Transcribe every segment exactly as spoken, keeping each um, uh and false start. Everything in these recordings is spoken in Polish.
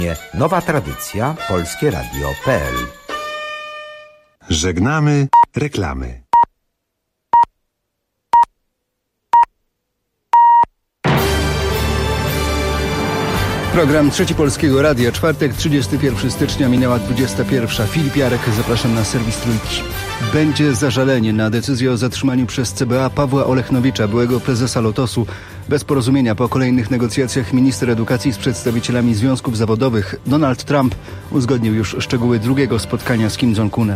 Nowa tradycja polskie radio kropka pe el. Żegnamy reklamy. Program Trzeci Polskiego Radia, czwartek, trzydziestego pierwszego stycznia, minęła dwudziesta pierwsza. Filip Jarek, zapraszam na serwis Trójki. Będzie zażalenie na decyzję o zatrzymaniu przez C B A Pawła Olechnowicza, byłego prezesa Lotosu. Bez porozumienia po kolejnych negocjacjach minister edukacji z przedstawicielami związków zawodowych Donald Trump uzgodnił już szczegóły drugiego spotkania z Kim Jong-unem.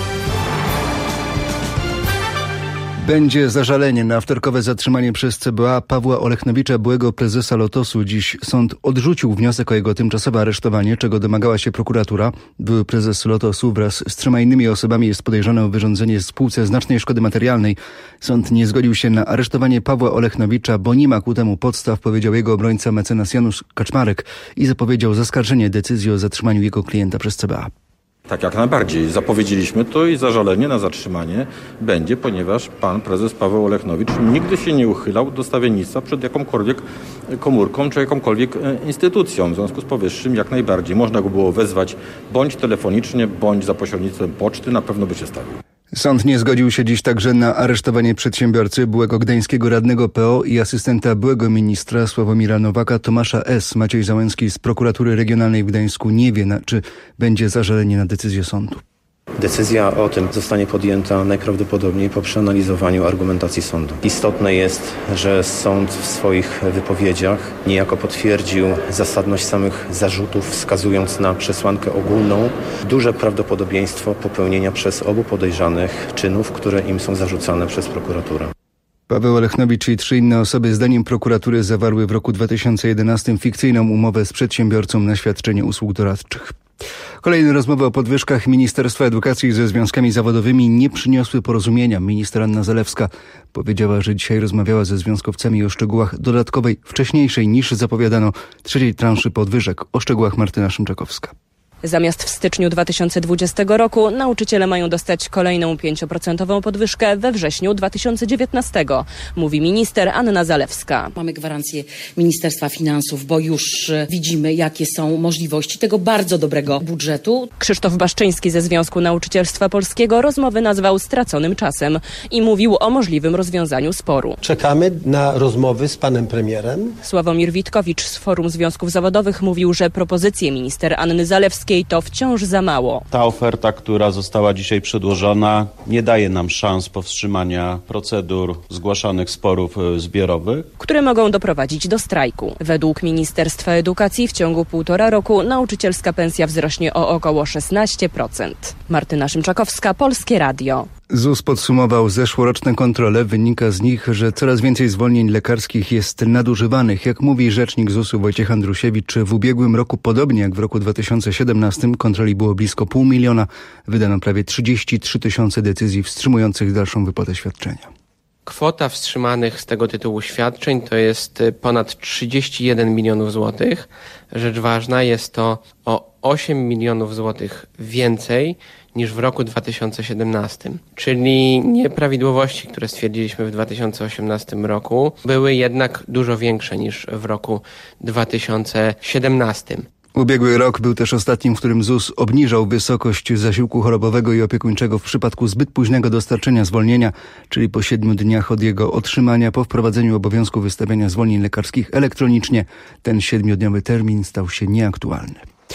Będzie zażalenie na wtorkowe zatrzymanie przez C B A Pawła Olechnowicza, byłego prezesa Lotosu. Dziś sąd odrzucił wniosek o jego tymczasowe aresztowanie, czego domagała się prokuratura. Były prezes Lotosu wraz z trzema innymi osobami jest podejrzany o wyrządzenie spółce znacznej szkody materialnej. Sąd nie zgodził się na aresztowanie Pawła Olechnowicza, bo nie ma ku temu podstaw, powiedział jego obrońca mecenas Janusz Kaczmarek i zapowiedział zaskarżenie decyzji o zatrzymaniu jego klienta przez C B A. Tak, jak najbardziej. Zapowiedzieliśmy to i zażalenie na zatrzymanie będzie, ponieważ pan prezes Paweł Olechnowicz nigdy się nie uchylał do stawiennictwa przed jakąkolwiek komórką czy jakąkolwiek instytucją. W związku z powyższym jak najbardziej można go było wezwać bądź telefonicznie, bądź za pośrednictwem poczty, na pewno by się stawił. Sąd nie zgodził się dziś także na aresztowanie przedsiębiorcy, byłego gdańskiego radnego P O i asystenta byłego ministra Sławomira Nowaka, Tomasza S. Maciej Załęcki z prokuratury regionalnej w Gdańsku nie wie, na, czy będzie zażalenie na decyzję sądu. Decyzja o tym zostanie podjęta najprawdopodobniej po przeanalizowaniu argumentacji sądu. Istotne jest, że sąd w swoich wypowiedziach niejako potwierdził zasadność samych zarzutów, wskazując na przesłankę ogólną, duże prawdopodobieństwo popełnienia przez obu podejrzanych czynów, które im są zarzucane przez prokuraturę. Paweł Olechnowicz i trzy inne osoby zdaniem prokuratury zawarły w roku dwa tysiące jedenastym fikcyjną umowę z przedsiębiorcą na świadczenie usług doradczych. Kolejne rozmowy o podwyżkach Ministerstwa Edukacji ze związkami zawodowymi nie przyniosły porozumienia. Minister Anna Zalewska powiedziała, że dzisiaj rozmawiała ze związkowcami o szczegółach dodatkowej, wcześniejszej niż zapowiadano, trzeciej transzy podwyżek. O szczegółach Martyna Szymczakowska. Zamiast w styczniu dwa tysiące dwudziestego roku nauczyciele mają dostać kolejną pięcioprocentową podwyżkę we wrześniu dwa tysiące dziewiętnastego, mówi minister Anna Zalewska. Mamy gwarancję Ministerstwa Finansów, bo już widzimy, jakie są możliwości tego bardzo dobrego budżetu. Krzysztof Baszczyński ze Związku Nauczycielstwa Polskiego rozmowy nazwał straconym czasem i mówił o możliwym rozwiązaniu sporu. Czekamy na rozmowy z panem premierem. Sławomir Witkowicz z Forum Związków Zawodowych mówił, że propozycje minister Anny Zalewskiej to wciąż za mało. Ta oferta, która została dzisiaj przedłożona, nie daje nam szans powstrzymania procedur zgłaszanych sporów zbiorowych, które mogą doprowadzić do strajku. Według Ministerstwa Edukacji w ciągu półtora roku nauczycielska pensja wzrośnie o około szesnaście procent. Martyna Szymczakowska, Polskie Radio. Z U S podsumował zeszłoroczne kontrole. Wynika z nich, że coraz więcej zwolnień lekarskich jest nadużywanych. Jak mówi rzecznik Z U S-u Wojciech Andrusiewicz, w ubiegłym roku, podobnie jak w roku dwa tysiące siedemnastym, kontroli było blisko pół miliona. Wydano prawie trzydzieści trzy tysiące decyzji wstrzymujących dalszą wypłatę świadczenia. Kwota wstrzymanych z tego tytułu świadczeń to jest ponad trzydzieści jeden milionów złotych. Rzecz ważna, jest to o osiem milionów złotych więcej niż w roku dwa tysiące siedemnastym. Czyli nieprawidłowości, które stwierdziliśmy w dwa tysiące osiemnastym roku, były jednak dużo większe niż w roku dwa tysiące siedemnastym. Ubiegły rok był też ostatnim, w którym Z U S obniżał wysokość zasiłku chorobowego i opiekuńczego w przypadku zbyt późnego dostarczenia zwolnienia, czyli po siedmiu dniach od jego otrzymania. Po wprowadzeniu obowiązku wystawiania zwolnień lekarskich elektronicznie ten siedmiodniowy termin stał się nieaktualny.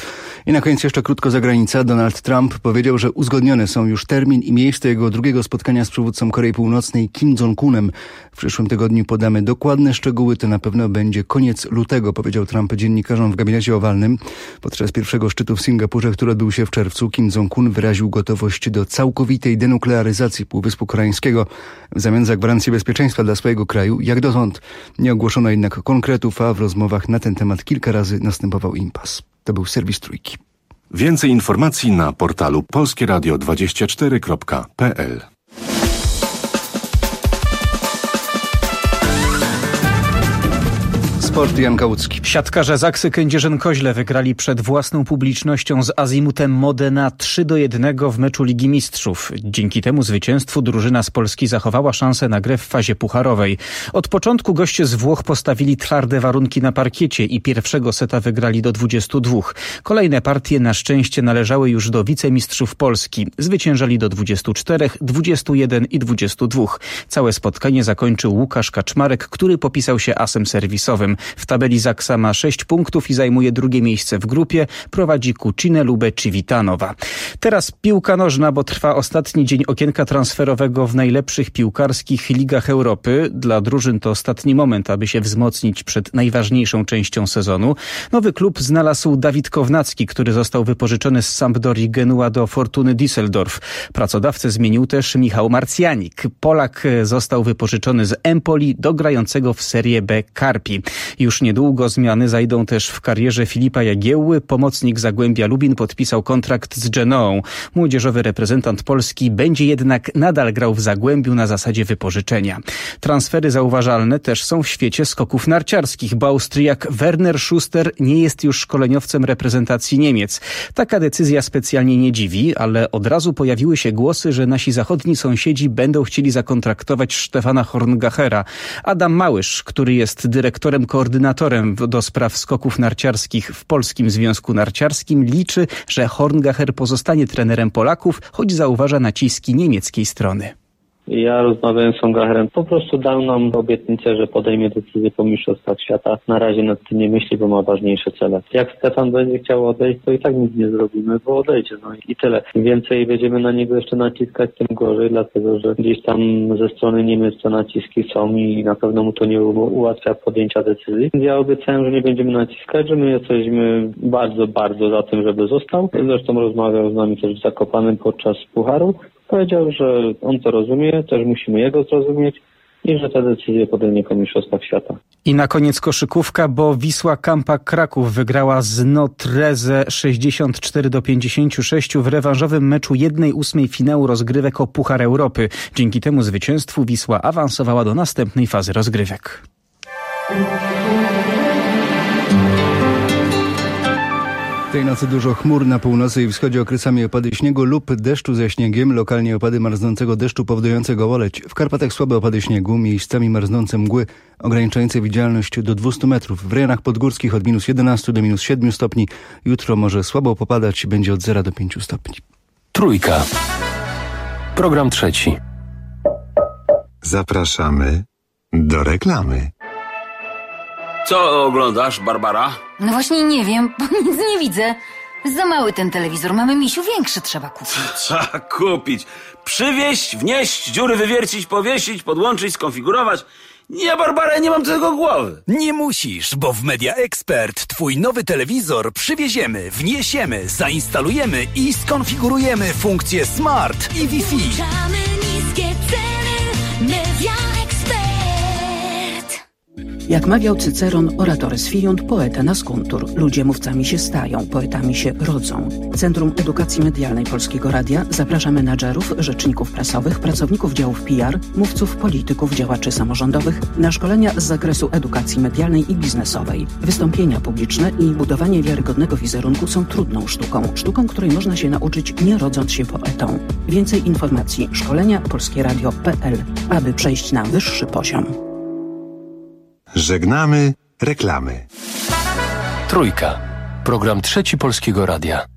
I na koniec jeszcze krótko zagranica. Donald Trump powiedział, że uzgodnione są już termin i miejsce jego drugiego spotkania z przywódcą Korei Północnej Kim Jong-unem. W przyszłym tygodniu podamy dokładne szczegóły. To na pewno będzie koniec lutego, powiedział Trump dziennikarzom w gabinecie owalnym. Podczas pierwszego szczytu w Singapurze, który odbył się w czerwcu, Kim Jong-un wyraził gotowość do całkowitej denuklearyzacji Półwyspu Koreańskiego w zamian za gwarancję bezpieczeństwa dla swojego kraju. Jak dotąd nie ogłoszono jednak konkretów, a w rozmowach na ten temat kilka razy następował impas. To był serwis Trójki. Więcej informacji na portalu polskie radio dwadzieścia cztery kropka pe el. Sport, Jan Kałucki. Siatkarze Zaksy Kędzierzyn-Koźle wygrali przed własną publicznością z Azimutem Modena trzy do jednego w meczu Ligi Mistrzów. Dzięki temu zwycięstwu drużyna z Polski zachowała szansę na grę w fazie pucharowej. Od początku goście z Włoch postawili twarde warunki na parkiecie i pierwszego seta wygrali do dwudziestu dwóch. Kolejne partie na szczęście należały już do wicemistrzów Polski. Zwyciężali do dwudziestu czterech, dwudziestu jeden i dwudziestu dwóch. Całe spotkanie zakończył Łukasz Kaczmarek, który popisał się asem serwisowym. W tabeli Zaksa ma sześć punktów i zajmuje drugie miejsce w grupie. Prowadzi Kucinę, Lubę czy Witanowa. Teraz piłka nożna, bo trwa ostatni dzień okienka transferowego w najlepszych piłkarskich ligach Europy. Dla drużyn to ostatni moment, aby się wzmocnić przed najważniejszą częścią sezonu. Nowy klub znalazł Dawid Kownacki, który został wypożyczony z Sampdorii Genua do Fortuny Düsseldorf. Pracodawcę zmienił też Michał Marcjanik. Polak został wypożyczony z Empoli do grającego w Serie B Karpi. Już niedługo zmiany zajdą też w karierze Filipa Jagiełły. Pomocnik Zagłębia Lubin podpisał kontrakt z Genoą. Młodzieżowy reprezentant Polski będzie jednak nadal grał w Zagłębiu na zasadzie wypożyczenia. Transfery zauważalne też są w świecie skoków narciarskich, bo Austriak Werner Schuster nie jest już szkoleniowcem reprezentacji Niemiec. Taka decyzja specjalnie nie dziwi, ale od razu pojawiły się głosy, że nasi zachodni sąsiedzi będą chcieli zakontraktować Stefana Horngachera. Adam Małysz, który jest dyrektorem koordynatorem do spraw skoków narciarskich w Polskim Związku Narciarskim, liczy, że Horngacher pozostanie trenerem Polaków, choć zauważa naciski niemieckiej strony. Ja rozmawiałem z Horngacherem, po prostu dał nam obietnicę, że podejmie decyzję po mistrzostwach świata. Na razie nad tym nie myśli, bo ma ważniejsze cele. Jak Stefan będzie chciał odejść, to i tak nic nie zrobimy, bo odejdzie, no i tyle. Im więcej będziemy na niego jeszcze naciskać, tym gorzej, dlatego że gdzieś tam ze strony Niemiec te naciski są i na pewno mu to nie ułatwia podjęcia decyzji. Ja obiecałem, że nie będziemy naciskać, że my jesteśmy bardzo, bardzo za tym, żeby został. Zresztą rozmawiał z nami też w Zakopanem podczas pucharu. Powiedział, że on to rozumie, też musimy jego zrozumieć i że te decyzje podejmie po mistrzostwach świata. I na koniec koszykówka, bo Wisła Kampa Kraków wygrała z Notreze sześćdziesiąt cztery do pięćdziesięciu sześciu w rewanżowym meczu jednej ósmej finału rozgrywek o Puchar Europy. Dzięki temu zwycięstwu Wisła awansowała do następnej fazy rozgrywek. Tej nocy dużo chmur na północy i wschodzie, okresami opady śniegu lub deszczu ze śniegiem, lokalnie opady marznącego deszczu powodującego goleć. W Karpatach słabe opady śniegu, miejscami marznące mgły ograniczające widzialność do dwustu metrów. W rejonach podgórskich od minus jedenastu do minus siedmiu stopni. Jutro może słabo popadać, będzie od zera do pięciu stopni. Trójka. Program trzeci. Zapraszamy do reklamy. Co oglądasz, Barbara? No właśnie nie wiem, bo nic nie widzę. Za mały ten telewizor, mamy, misiu, większy trzeba kupić. Trzeba kupić. Przywieźć, wnieść, dziury wywiercić, powiesić, podłączyć, skonfigurować. Nie, Barbara, nie mam do tego głowy. Nie musisz, bo w Media Expert twój nowy telewizor przywieziemy, wniesiemy, zainstalujemy i skonfigurujemy funkcje Smart i Wi-Fi. Niskie ceny, Media Expert. Jak mawiał Cyceron, oratoris fiunt, poeta nascuntur. Ludzie mówcami się stają, poetami się rodzą. Centrum Edukacji Medialnej Polskiego Radia zaprasza menadżerów, rzeczników prasowych, pracowników działów P R, mówców, polityków, działaczy samorządowych na szkolenia z zakresu edukacji medialnej i biznesowej. Wystąpienia publiczne i budowanie wiarygodnego wizerunku są trudną sztuką. Sztuką, której można się nauczyć, nie rodząc się poetą. Więcej informacji szkolenia polskieradio kropka p l, aby przejść na wyższy poziom. Żegnamy reklamy. Trójka. Program trzeci Polskiego Radia.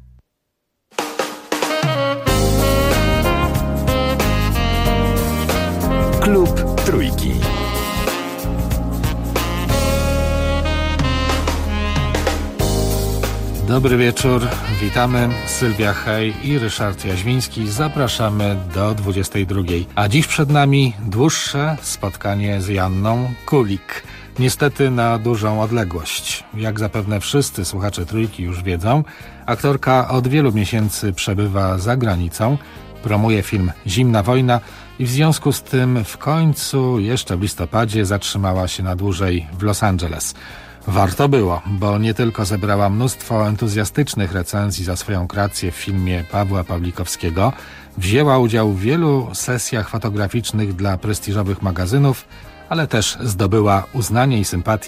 Klub Trójki. Dobry wieczór, witamy. Sylwia Hej i Ryszard Jaźwiński. Zapraszamy do dwudziestej drugiej. A dziś przed nami dłuższe spotkanie z Janną Kulik. Niestety na dużą odległość. Jak zapewne wszyscy słuchacze Trójki już wiedzą, aktorka od wielu miesięcy przebywa za granicą, promuje film Zimna wojna i w związku z tym w końcu, jeszcze w listopadzie, zatrzymała się na dłużej w Los Angeles. Warto było, bo nie tylko zebrała mnóstwo entuzjastycznych recenzji za swoją kreację w filmie Pawła Pawlikowskiego, wzięła udział w wielu sesjach fotograficznych dla prestiżowych magazynów, ale też zdobyła uznanie i sympatię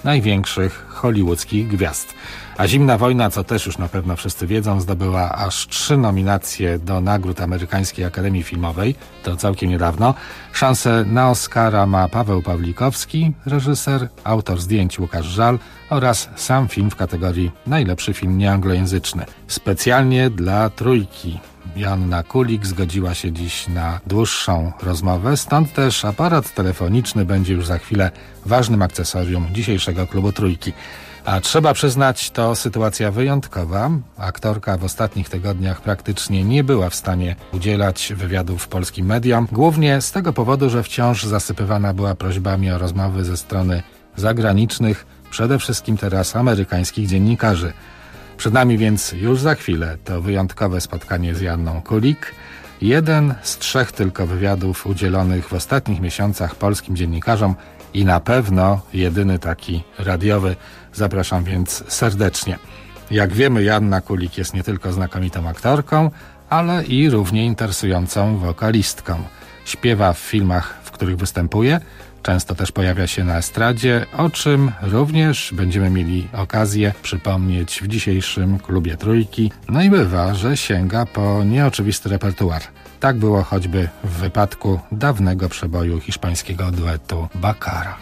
największych hollywoodzkich gwiazd. A Zimna wojna, co też już na pewno wszyscy wiedzą, zdobyła aż trzy nominacje do nagród Amerykańskiej Akademii Filmowej, to całkiem niedawno. Szansę na Oscara ma Paweł Pawlikowski, reżyser, autor zdjęć Łukasz Żal oraz sam film w kategorii najlepszy film nieanglojęzyczny. Specjalnie dla Trójki Joanna Kulik zgodziła się dziś na dłuższą rozmowę, stąd też aparat telefoniczny będzie już za chwilę ważnym akcesorium dzisiejszego klubu Trójki. A trzeba przyznać, to sytuacja wyjątkowa. Aktorka w ostatnich tygodniach praktycznie nie była w stanie udzielać wywiadów polskim mediom, głównie z tego powodu, że wciąż zasypywana była prośbami o rozmowy ze strony zagranicznych, przede wszystkim teraz amerykańskich dziennikarzy. Przed nami więc już za chwilę to wyjątkowe spotkanie z Joanną Kulik. Jeden z trzech tylko wywiadów udzielonych w ostatnich miesiącach polskim dziennikarzom i na pewno jedyny taki radiowy. Zapraszam więc serdecznie. Jak wiemy, Joanna Kulik jest nie tylko znakomitą aktorką, ale i równie interesującą wokalistką. Śpiewa w filmach, w których występuje, często też pojawia się na estradzie, o czym również będziemy mieli okazję przypomnieć w dzisiejszym klubie Trójki. No i bywa, że sięga po nieoczywisty repertuar. Tak było choćby w wypadku dawnego przeboju hiszpańskiego duetu Baccara.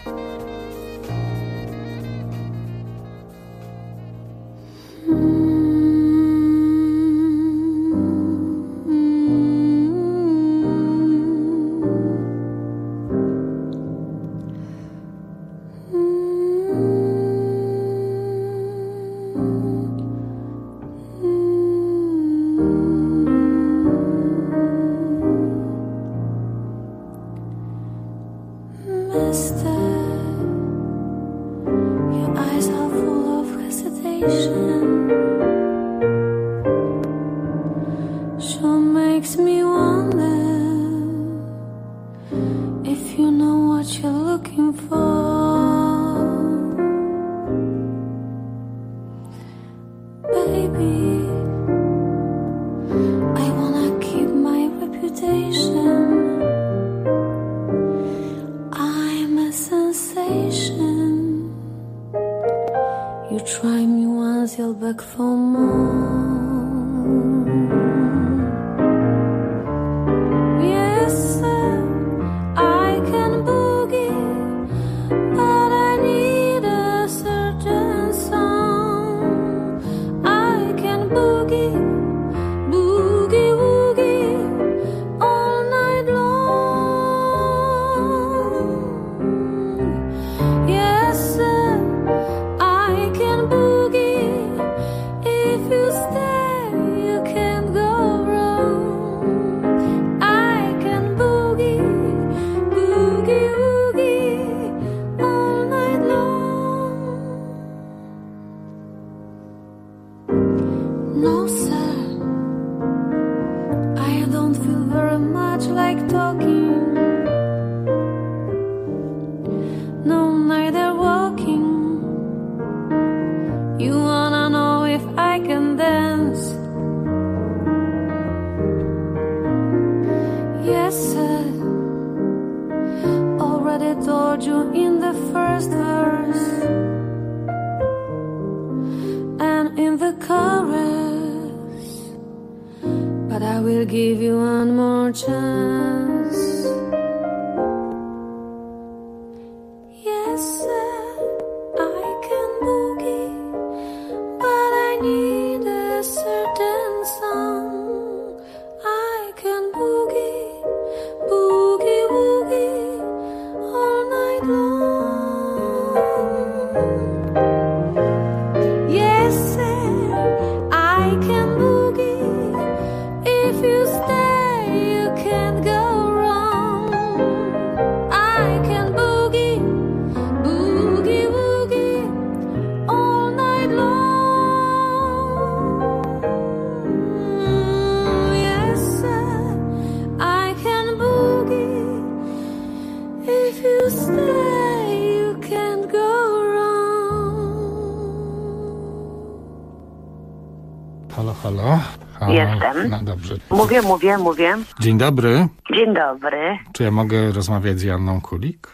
Halo, halo. halo. Jestem. No dobrze. Mówię, mówię, mówię. Dzień dobry. Dzień dobry. Czy ja mogę rozmawiać z Joanną Kulik?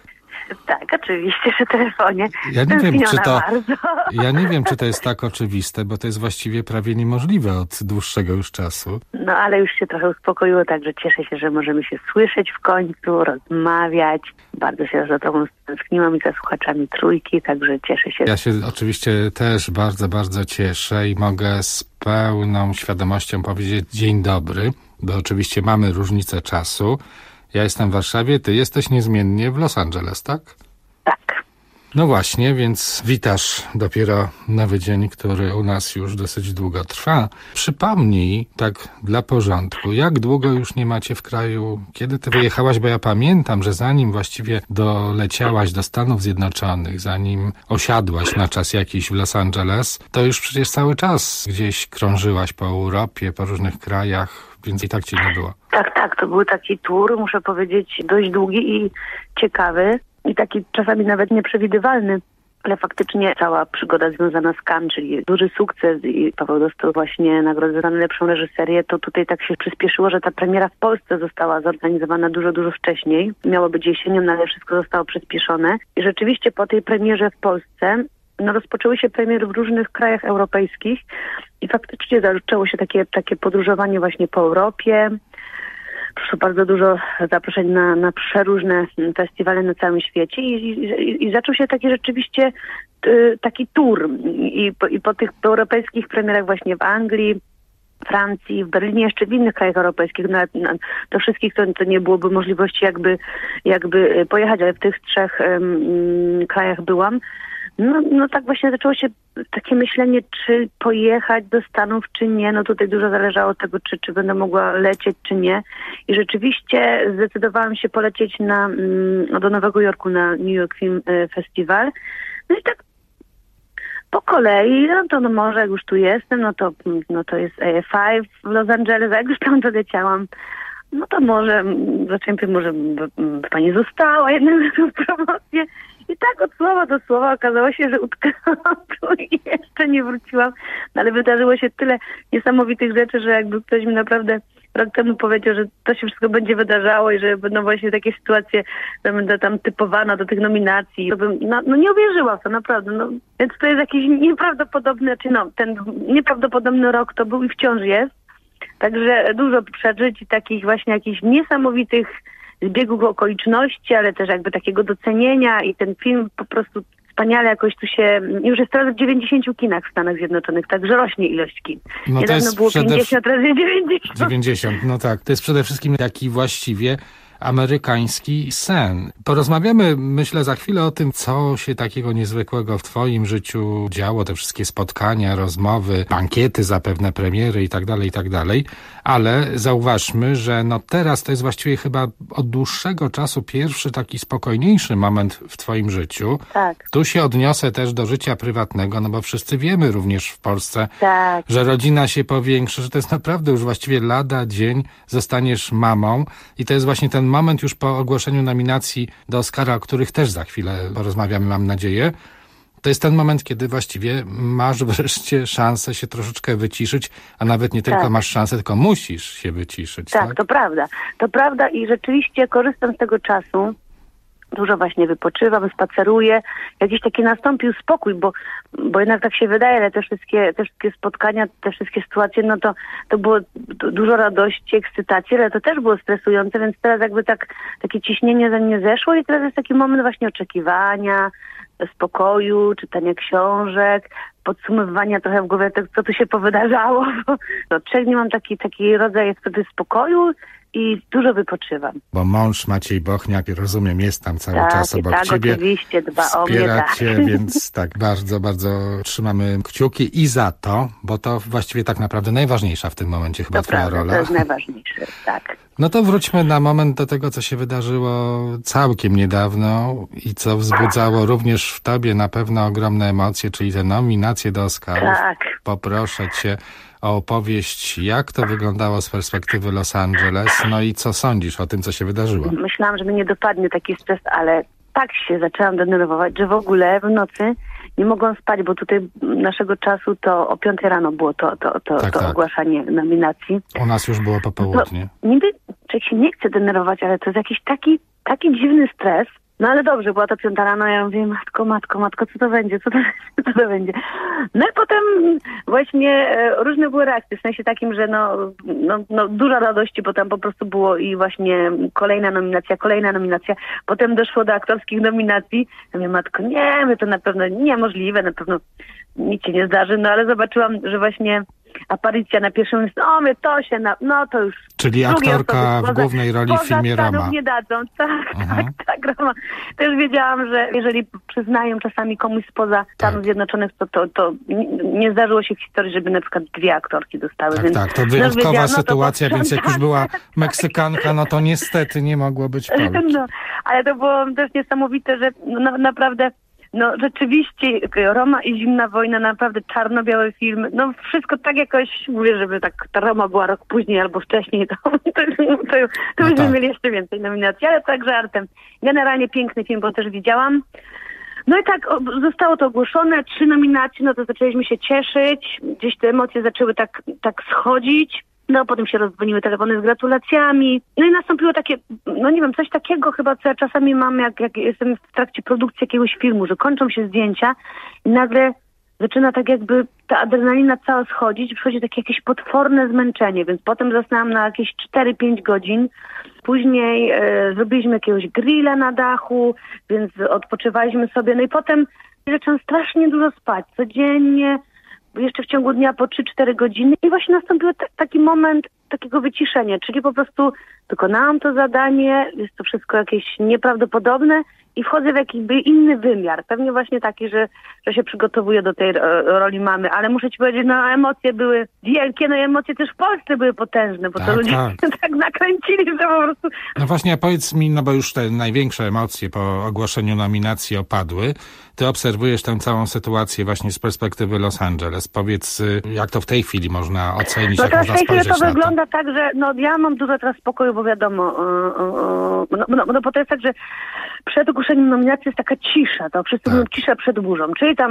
Tak, oczywiście, że telefonie. Ja nie wiem, czy to, bardzo. ja nie wiem, czy to jest tak oczywiste, bo to jest właściwie prawie niemożliwe od dłuższego już czasu. No ale już się trochę uspokoiło, także cieszę się, że możemy się słyszeć w końcu, rozmawiać. Bardzo się za tobą stęskniłam i za słuchaczami Trójki, także cieszę się. Ja się oczywiście też bardzo, bardzo cieszę i mogę z pełną świadomością powiedzieć dzień dobry, bo oczywiście mamy różnicę czasu. Ja jestem w Warszawie, ty jesteś niezmiennie w Los Angeles, tak? Tak. No właśnie, więc witasz dopiero nowy dzień, który u nas już dosyć długo trwa. Przypomnij, tak dla porządku, jak długo już nie macie w kraju, kiedy ty wyjechałaś, bo ja pamiętam, że zanim właściwie doleciałaś do Stanów Zjednoczonych, zanim osiadłaś na czas jakiś w Los Angeles, to już przecież cały czas gdzieś krążyłaś po Europie, po różnych krajach, więc i tak cię nie było. Tak, tak, to był taki tour, muszę powiedzieć, dość długi i ciekawy i taki czasami nawet nieprzewidywalny, ale faktycznie cała przygoda związana z Cannes, czyli duży sukces i Paweł dostał właśnie nagrodę za najlepszą reżyserię, to tutaj tak się przyspieszyło, że ta premiera w Polsce została zorganizowana dużo, dużo wcześniej. Miało być jesienią, no ale wszystko zostało przyspieszone i rzeczywiście po tej premierze w Polsce no rozpoczęły się premiery w różnych krajach europejskich i faktycznie zaczęło się takie, takie podróżowanie właśnie po Europie. Przyszło bardzo dużo zaproszeń na, na przeróżne festiwale na całym świecie i, i, i zaczął się taki rzeczywiście y, taki tour I, po, i po tych europejskich premierach właśnie w Anglii, Francji, w Berlinie, jeszcze w innych krajach europejskich, no, no, do wszystkich to, to nie byłoby możliwości jakby, jakby pojechać, ale w tych trzech um, krajach byłam. No, no tak właśnie zaczęło się takie myślenie, czy pojechać do Stanów, czy nie. No tutaj dużo zależało od tego, czy, czy będę mogła lecieć, czy nie. I rzeczywiście zdecydowałam się polecieć na, do Nowego Jorku na New York Film Festival. No i tak po kolei, no to no może jak już tu jestem, no to, no to jest A F I w Los Angeles, a jak już tam doleciałam, no to może, zaczęłam, może by pani została jednak na tę promocję. I tak od słowa do słowa okazało się, że utknęłam tu i jeszcze nie wróciłam. No ale wydarzyło się tyle niesamowitych rzeczy, że jakby ktoś mi naprawdę rok temu powiedział, że to się wszystko będzie wydarzało i że będą właśnie takie sytuacje, że będę tam typowana do tych nominacji, to bym no, no nie uwierzyła w to, naprawdę. No. Więc to jest jakiś nieprawdopodobny, czy no, ten nieprawdopodobny rok to był i wciąż jest. Także dużo przeżyć i takich właśnie jakichś niesamowitych zbiegów okoliczności, ale też jakby takiego docenienia i ten film po prostu wspaniale jakoś tu się, już jest teraz w dziewięćdziesięciu kinach w Stanach Zjednoczonych, także rośnie ilość kin. No Niedawno było przede... pięćdziesiąt, teraz jest dziewięćdziesiąt. dziewięćdziesiąt, no tak. To jest przede wszystkim taki właściwie amerykański sen. Porozmawiamy, myślę, za chwilę o tym, co się takiego niezwykłego w twoim życiu działo, te wszystkie spotkania, rozmowy, bankiety, zapewne premiery i tak dalej, i tak dalej. Ale zauważmy, że no teraz to jest właściwie chyba od dłuższego czasu pierwszy taki spokojniejszy moment w twoim życiu. Tak. Tu się odniosę też do życia prywatnego, no bo wszyscy wiemy również w Polsce, tak. że rodzina się powiększy, że to jest naprawdę już właściwie lada dzień, zostaniesz mamą i to jest właśnie ten moment już po ogłoszeniu nominacji do Oscara, o których też za chwilę porozmawiamy, mam nadzieję. To jest ten moment, kiedy właściwie masz wreszcie szansę się troszeczkę wyciszyć, a nawet nie tylko tak. masz szansę, tylko musisz się wyciszyć. Tak, tak, to prawda. To prawda i rzeczywiście korzystam z tego czasu. Dużo właśnie wypoczywam, spaceruję. Jakiś taki nastąpił spokój, bo, bo jednak tak się wydaje, ale te wszystkie, te wszystkie spotkania, te wszystkie sytuacje, no to, to było dużo radości, ekscytacji, ale to też było stresujące, więc teraz jakby tak takie ciśnienie ze mnie zeszło i teraz jest taki moment właśnie oczekiwania, spokoju, czytania książek, podsumowywania trochę w głowie tego, co tu się powydarzało. No, trzech dni mam taki, taki rodzaj wtedy spokoju i dużo wypoczywam. Bo mąż Maciej Bochniak, rozumiem, jest tam cały tak, czas obok tak, ciebie. oczywiście, dba o mnie, wspiera tak. cię, więc tak, bardzo, bardzo trzymamy kciuki i za to, bo to właściwie tak naprawdę najważniejsza w tym momencie chyba to twoja prawda, rola. To jest najważniejsze, tak. No to wróćmy na moment do tego, co się wydarzyło całkiem niedawno i co wzbudzało również w tobie na pewno ogromne emocje, czyli te nominacje do Oscarów. Tak. Poproszę cię o opowieść, jak to wyglądało z perspektywy Los Angeles, no i co sądzisz o tym, co się wydarzyło? Myślałam, że mnie nie dopadnie taki stres, ale tak się zaczęłam denerwować, że w ogóle w nocy nie mogłam spać, bo tutaj naszego czasu to o piątej rano było to, to, to, tak, to tak. ogłaszanie nominacji. U nas już było po południe. No, niby człowiek się nie chce denerwować, ale to jest jakiś taki, taki dziwny stres, No ale dobrze, była to piąta rano, ja mówię, matko, matko, matko, co to będzie, co to, co to będzie. No i potem właśnie e, różne były reakcje, w sensie takim, że no, no, no duża radości, bo tam po prostu było i właśnie kolejna nominacja, kolejna nominacja, potem doszło do aktorskich nominacji. Ja mówię, matko, nie, my to na pewno niemożliwe, na pewno nic się nie zdarzy, no ale zobaczyłam, że właśnie Aparycja na pierwszym miejscu, o my to się, na, no to już... Czyli aktorka w głównej roli w filmie Roma. nie dadzą, tak, mhm. tak, tak, Roma. To już wiedziałam, że jeżeli przyznają czasami komuś spoza Stanów tak. Zjednoczonych, to, to, to nie zdarzyło się w historii, żeby na przykład dwie aktorki dostały. Tak, więc tak, to wyjątkowa no, sytuacja, to więc jak już była Meksykanka, no to niestety nie mogło być Polki. No, ale to było też niesamowite, że no, naprawdę... No rzeczywiście Roma i Zimna wojna, naprawdę czarno-biały film, no wszystko tak jakoś, mówię, żeby tak ta Roma była rok później albo wcześniej, to, to, to, to byśmy no tak. mieli jeszcze więcej nominacji, ale tak żartem. Generalnie piękny film, bo też widziałam. No i tak o, zostało to ogłoszone, trzy nominacje, no to zaczęliśmy się cieszyć, gdzieś te emocje zaczęły tak, tak schodzić. No, potem się rozdzwoniły telefony z gratulacjami. No i nastąpiło takie, no nie wiem, coś takiego chyba, co ja czasami mam, jak, jak jestem w trakcie produkcji jakiegoś filmu, że kończą się zdjęcia i nagle zaczyna tak jakby ta adrenalina cała schodzić, przychodzi takie jakieś potworne zmęczenie, więc potem zasnęłam na jakieś cztery pięć godzin. Później e, zrobiliśmy jakiegoś grilla na dachu, więc odpoczywaliśmy sobie. No i potem zaczęłam strasznie dużo spać, codziennie, jeszcze w ciągu dnia po trzy cztery godziny i właśnie nastąpił t- taki moment takiego wyciszenia, czyli po prostu wykonałam to zadanie, jest to wszystko jakieś nieprawdopodobne i wchodzę w jakiś inny wymiar. Pewnie właśnie taki, że, że się przygotowuję do tej roli mamy, ale muszę ci powiedzieć, no emocje były wielkie, no i emocje też w Polsce były potężne, bo tak, to ludzie tak. tak nakręcili, że po prostu... No właśnie, a powiedz mi, no bo już te największe emocje po ogłoszeniu nominacji opadły. Ty obserwujesz tę całą sytuację właśnie z perspektywy Los Angeles. Powiedz, jak to w tej chwili można ocenić, no jak można spojrzeć to na to? wygląda tak, że no ja mam dużo teraz spokoju, bo wiadomo, yy, yy, no, no, no bo to jest tak, że przed ogłoszeniem nominacji jest taka cisza, to wszyscy tak. mówią cisza przed burzą, czyli tam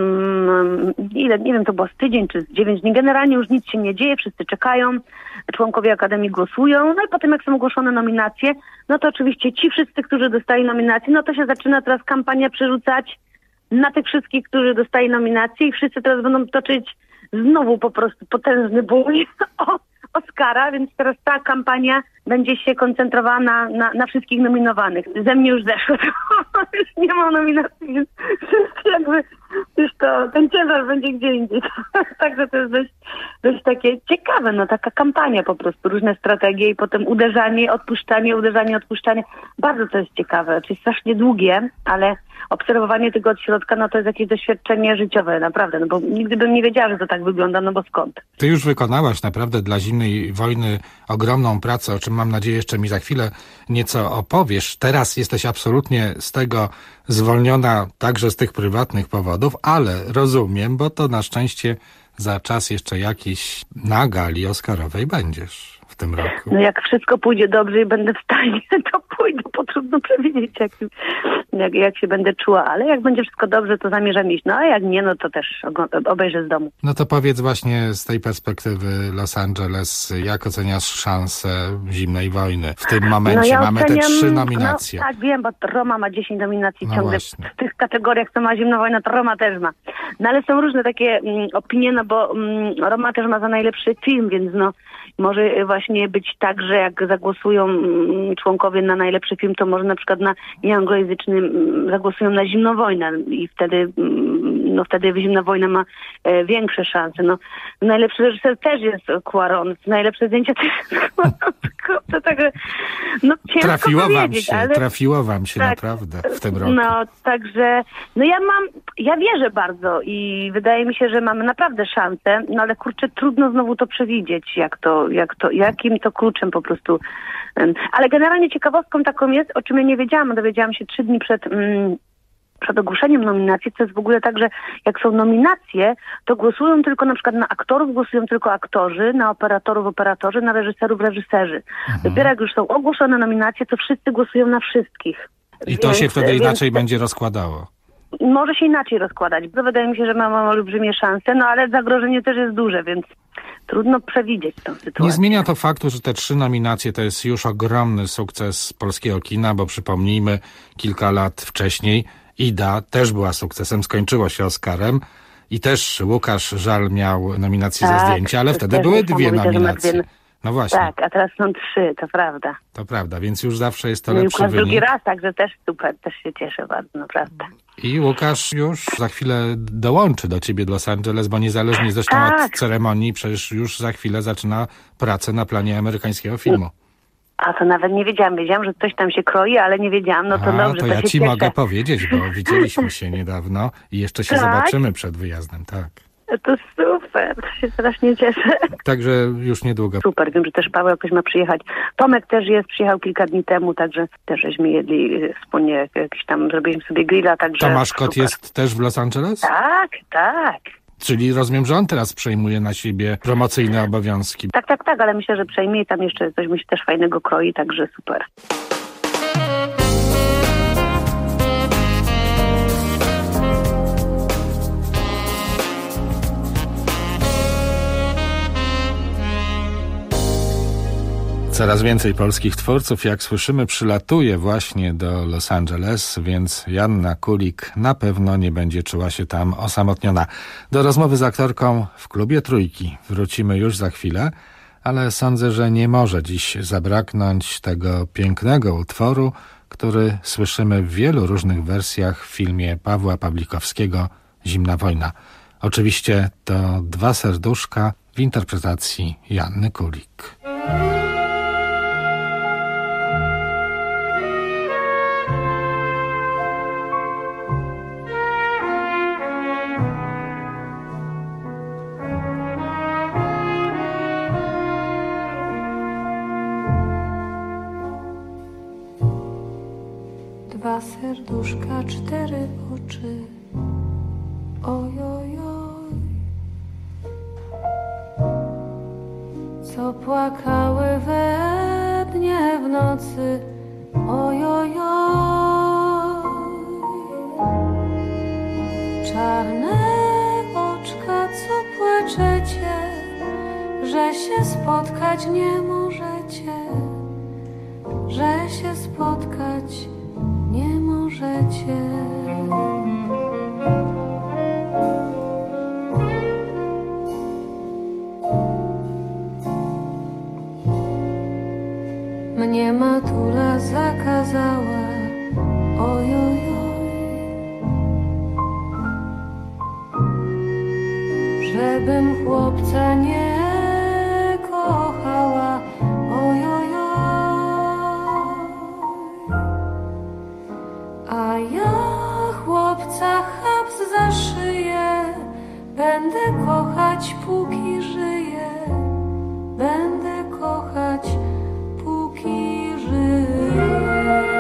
yy, ile, nie wiem, to było z tydzień czy z dziewięć dni, generalnie już nic się nie dzieje, wszyscy czekają, członkowie Akademii głosują, no i potem jak są ogłoszone nominacje, no to oczywiście ci wszyscy, którzy dostali nominacje, no to się zaczyna teraz kampania przerzucać na tych wszystkich, którzy dostali nominacje i wszyscy teraz będą toczyć znowu po prostu potężny bój o Oscara, więc teraz ta kampania będzie się koncentrowała na, na, na wszystkich nominowanych. Ze mnie już zeszło, to już nie ma nominacji, więc jakby już to, ten ciężar będzie gdzie indziej. Także to jest dość, dość takie ciekawe, no taka kampania po prostu, różne strategie i potem uderzanie, odpuszczanie, uderzanie, odpuszczanie. Bardzo to jest ciekawe, czyli strasznie długie, ale obserwowanie tego od środka, no to jest jakieś doświadczenie życiowe, naprawdę, no bo nigdy bym nie wiedziała, że to tak wygląda, no bo skąd? Ty już wykonałaś naprawdę dla Zimnej wojny ogromną pracę, o czym mam nadzieję jeszcze mi za chwilę nieco opowiesz. Teraz jesteś absolutnie z tego zwolniona, także z tych prywatnych powodów, ale rozumiem, bo to na szczęście za czas jeszcze jakiś na gali oscarowej będziesz w tym roku. No jak wszystko pójdzie dobrze i będę w stanie, to pójdę, bo trudno przewidzieć, jak, jak, jak się będę czuła, ale jak będzie wszystko dobrze, to zamierzam iść. No a jak nie, no to też obejrzę z domu. No to powiedz właśnie z tej perspektywy Los Angeles, jak oceniasz szansę Zimnej wojny w tym momencie? No ja Mamy oceniam, te trzy nominacje. No, tak, wiem, bo Roma ma dziesięć nominacji no ciągle. Właśnie. W tych kategoriach, co ma Zimna wojna, to Roma też ma. No ale są różne takie mm, opinie, no bo mm, Roma też ma za najlepszy film, więc no może właśnie być tak, że jak zagłosują członkowie na najlepszy film, to może na przykład na nieanglojęzycznym zagłosują na Zimną wojnę i wtedy no wtedy Zimna wojna ma e, większe szanse. No najlepszy reżyser też jest Cuarón, najlepsze zdjęcia też jest Cuarón. To tak, no ciężko trafiło wam się, ale... trafiło wam się tak, naprawdę w tym roku. No także, no ja mam, ja wierzę bardzo i wydaje mi się, że mamy naprawdę szansę, no ale kurczę, trudno znowu to przewidzieć, jak to, jak to, jakim to kluczem po prostu. Ale generalnie ciekawostką taką jest, o czym ja nie wiedziałam, dowiedziałam się trzy dni przed... Mm, przed ogłoszeniem nominacji, to jest w ogóle tak, że jak są nominacje, to głosują tylko na przykład na aktorów, głosują tylko aktorzy, na operatorów operatorzy, na reżyserów reżyserzy. Mhm. Dopiero jak już są ogłoszone nominacje, to wszyscy głosują na wszystkich. I to więc, się wtedy inaczej więc... będzie rozkładało. Może się inaczej rozkładać, bo wydaje mi się, że mamy olbrzymie szanse, no ale zagrożenie też jest duże, więc trudno przewidzieć tą sytuację. Nie zmienia to faktu, że te trzy nominacje to jest już ogromny sukces polskiego kina, bo przypomnijmy, kilka lat wcześniej Ida też była sukcesem, skończyło się Oscarem i też Łukasz Żal miał nominację tak, za zdjęcie, ale wtedy były dwie nominacje. Dwie... No właśnie. Tak, a teraz są trzy, to prawda. To prawda, więc już zawsze jest to no lepszy Łukasz wynik. drugi raz, także też super, też się cieszę bardzo, naprawdę. I Łukasz już za chwilę dołączy do ciebie do Los Angeles, bo niezależnie zresztą tak. od ceremonii, przecież już za chwilę zaczyna pracę na planie amerykańskiego filmu. A to nawet nie wiedziałam. Wiedziałam, że coś tam się kroi, ale nie wiedziałam. No to A, dobrze, to to ja się ci cieszę. mogę powiedzieć, bo widzieliśmy się niedawno i jeszcze się tak? zobaczymy przed wyjazdem, tak. To super, to się strasznie cieszę. Także już niedługo. Super, wiem, że też Paweł jakoś ma przyjechać. Tomek też jest, przyjechał kilka dni temu, także też żeśmy jedli wspólnie, jakiś tam zrobiliśmy sobie grilla, także Tomasz Kot super. jest też w Los Angeles? Tak, tak. Czyli rozumiem, że on teraz przejmuje na siebie promocyjne obowiązki. Tak, tak, tak, ale myślę, że przejmie i tam jeszcze coś mu się też fajnego kroi, także super. Coraz więcej polskich twórców, jak słyszymy, przylatuje właśnie do Los Angeles, więc Joanna Kulik na pewno nie będzie czuła się tam osamotniona. Do rozmowy z aktorką w Klubie Trójki wrócimy już za chwilę, ale sądzę, że nie może dziś zabraknąć tego pięknego utworu, który słyszymy w wielu różnych wersjach w filmie Pawła Pawlikowskiego Zimna wojna. Oczywiście to Dwa serduszka w interpretacji Joanny Kulik. Dwa serduszka, cztery oczy, ojojoj, co płakały we dnie w nocy, ojojoj, czarne oczka, co płaczecie, że się spotkać nie możecie, że się spotkać nie możecie. Mnie matula zakazała, ojojoj, żebym chłopca nie kochała, ojojoj. A ja chłopca chaps za szyję, będę kochać póki żyję, będę kochać póki żyję.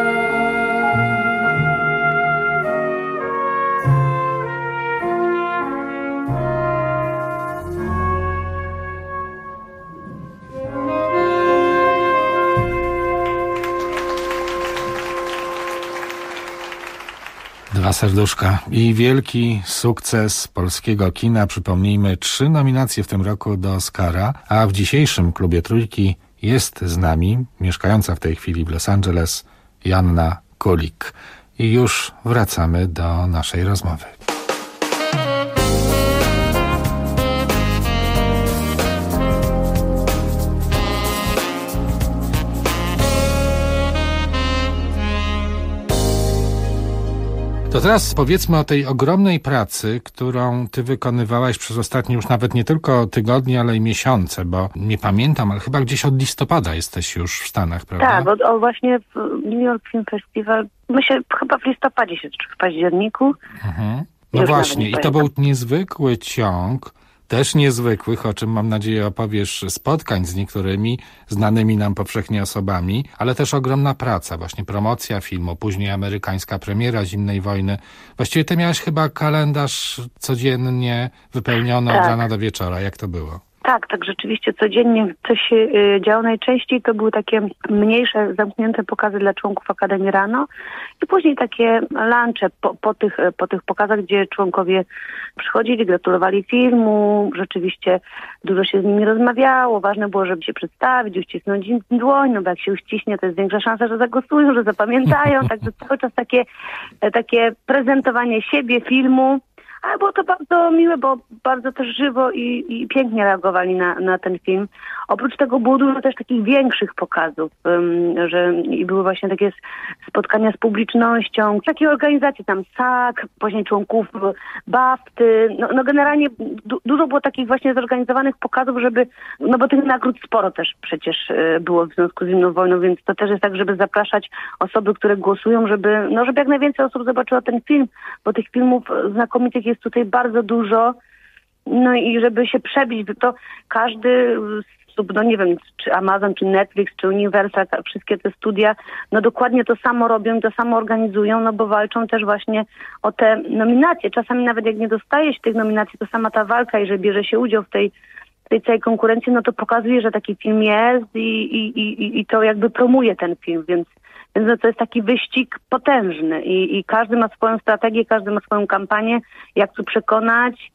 Dwa serduszka i wielki sukces polskiego kina. Przypomnijmy, trzy nominacje w tym roku do Oscara, a w dzisiejszym Klubie Trójki jest z nami, mieszkająca w tej chwili w Los Angeles, Joanna Kulik. I już wracamy do naszej rozmowy. To teraz powiedzmy o tej ogromnej pracy, którą ty wykonywałaś przez ostatnie już nawet nie tylko tygodnie, ale i miesiące, bo nie pamiętam, ale chyba gdzieś od listopada jesteś już w Stanach, prawda? Tak, bo o, właśnie w New York Film Festival, myślę, chyba w listopadzie się, czy w październiku. Mhm. No właśnie, i to był niezwykły ciąg, też niezwykłych, o czym mam nadzieję opowiesz, spotkań z niektórymi znanymi nam powszechnie osobami, ale też ogromna praca, właśnie promocja filmu, później amerykańska premiera Zimnej wojny. Właściwie ty miałaś chyba kalendarz codziennie wypełniony tak. od rana do wieczora. Jak to było? Tak, tak rzeczywiście codziennie coś się y, działo. Najczęściej to były takie mniejsze, zamknięte pokazy dla członków Akademii rano i później takie lunche po, po, tych, po tych pokazach, gdzie członkowie przychodzili, gratulowali filmu, rzeczywiście dużo się z nimi rozmawiało, ważne było, żeby się przedstawić, uścisnąć dłoń, no bo jak się uściśnie, to jest większa szansa, że zagłosują, że zapamiętają, także cały czas takie, takie prezentowanie siebie, filmu. Ale było to bardzo miłe, bo bardzo też żywo i, i pięknie reagowali na, na ten film. Oprócz tego było dużo też takich większych pokazów, um, że i były właśnie takie spotkania z publicznością, takie organizacje tam S A K, później członków BAFTY. No, no generalnie du- dużo było takich właśnie zorganizowanych pokazów, żeby, no bo tych nagród sporo też przecież y, było w związku z zimną wojną, więc to też jest tak, żeby zapraszać osoby, które głosują, żeby, no żeby jak najwięcej osób zobaczyło ten film, bo tych filmów znakomitych jest tutaj bardzo dużo, no i żeby się przebić, to każdy, no nie wiem, czy Amazon, czy Netflix, czy Universal, wszystkie te studia, no dokładnie to samo robią, to samo organizują, no bo walczą też właśnie o te nominacje. Czasami nawet jak nie dostaje się tych nominacji, to sama ta walka i że bierze się udział w tej, w tej całej konkurencji, no to pokazuje, że taki film jest i, i, i, i to jakby promuje ten film, więc Więc no to jest taki wyścig potężny i, i każdy ma swoją strategię, każdy ma swoją kampanię, jak tu przekonać.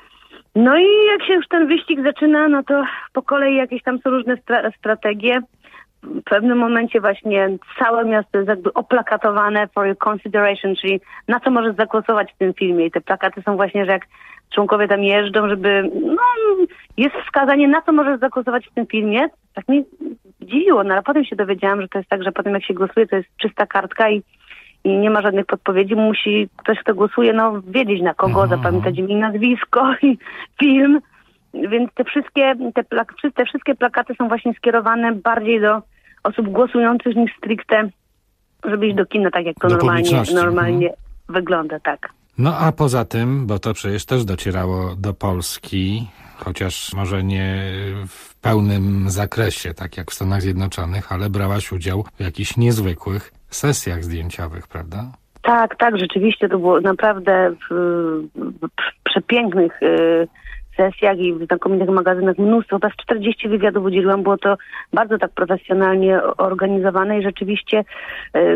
No i jak się już ten wyścig zaczyna, no to po kolei jakieś tam są różne stra- strategie. W pewnym momencie właśnie całe miasto jest jakby oplakatowane for your consideration, czyli na co możesz zagłosować w tym filmie. I te plakaty są właśnie, że jak członkowie tam jeżdżą, żeby, no, jest wskazanie, na co możesz zagłosować w tym filmie. Tak mnie dziwiło, no ale potem się dowiedziałam, że to jest tak, że potem jak się głosuje, to jest czysta kartka i, i nie ma żadnych podpowiedzi. Musi ktoś, kto głosuje, no wiedzieć na kogo, Aha. zapamiętać imię, nazwisko i film. Więc te wszystkie, te, plak- te wszystkie plakaty są właśnie skierowane bardziej do osób głosujących niż stricte, żeby iść do kina, tak jak to do normalnie, normalnie mhm. wygląda, tak. No a poza tym, bo to przecież też docierało do Polski, chociaż może nie w pełnym zakresie, tak jak w Stanach Zjednoczonych, ale brałaś udział w jakichś niezwykłych sesjach zdjęciowych, prawda? Tak, tak, rzeczywiście to było naprawdę w, w, w przepięknych y, sesjach i w znakomitych magazynach mnóstwo, chyba z czterdzieści wywiadów udzieliłam, było to bardzo tak profesjonalnie organizowane i rzeczywiście y,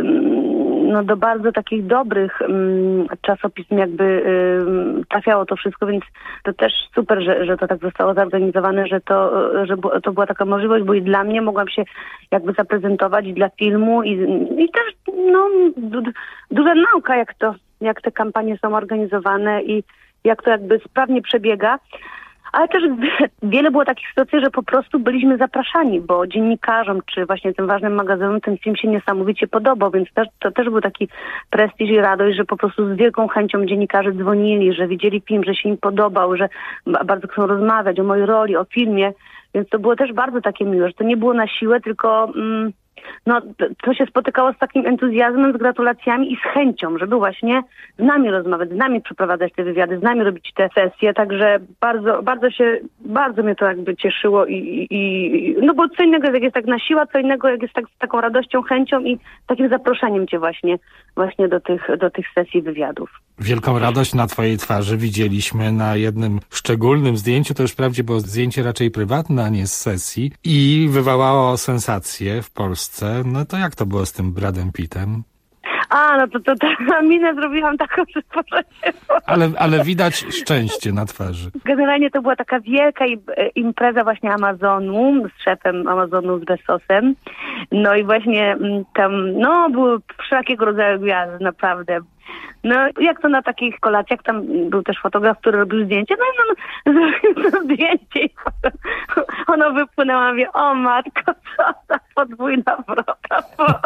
no do bardzo takich dobrych um, czasopism jakby um, trafiało to wszystko, więc to też super, że, że to tak zostało zorganizowane, że to, że bo, to była taka możliwość, bo i dla mnie mogłam się jakby zaprezentować dla filmu i, i też no du, duża nauka, jak to, jak te kampanie są organizowane i jak to jakby sprawnie przebiega. Ale też wiele było takich sytuacji, że po prostu byliśmy zapraszani, bo dziennikarzom, czy właśnie tym ważnym magazynom ten film się niesamowicie podobał, więc też, to też był taki prestiż i radość, że po prostu z wielką chęcią dziennikarze dzwonili, że widzieli film, że się im podobał, że bardzo chcą rozmawiać o mojej roli, o filmie, więc to było też bardzo takie miłe, że to nie było na siłę, tylko mm, no, to się spotykało z takim entuzjazmem, z gratulacjami i z chęcią, żeby właśnie z nami rozmawiać, z nami przeprowadzać te wywiady, z nami robić te sesje, także bardzo, bardzo się, bardzo mnie to jakby cieszyło i, i no bo co innego jak jest tak na siłę, co innego jak jest tak z taką radością, chęcią i takim zaproszeniem cię właśnie, właśnie do tych, do tych sesji wywiadów. Wielką radość na twojej twarzy widzieliśmy na jednym szczególnym zdjęciu, to już wprawdzie było zdjęcie raczej prywatne, a nie z sesji i wywołało sensację w Polsce. No to jak to było z tym Bradem Pittem? A, no to, to, to minę zrobiłam taką, że ale, ale widać szczęście na twarzy. Generalnie to była taka wielka impreza właśnie Amazonu, z szefem Amazonu, z Bezosem. No i właśnie tam, no były wszelkiego rodzaju gwiazdy, naprawdę. No jak to na takich kolacjach, tam był też fotograf, który robił zdjęcie, no i no, no, zrobił to zdjęcie i ono wypłynęło, mówię, o matko, co za podwójna wrota.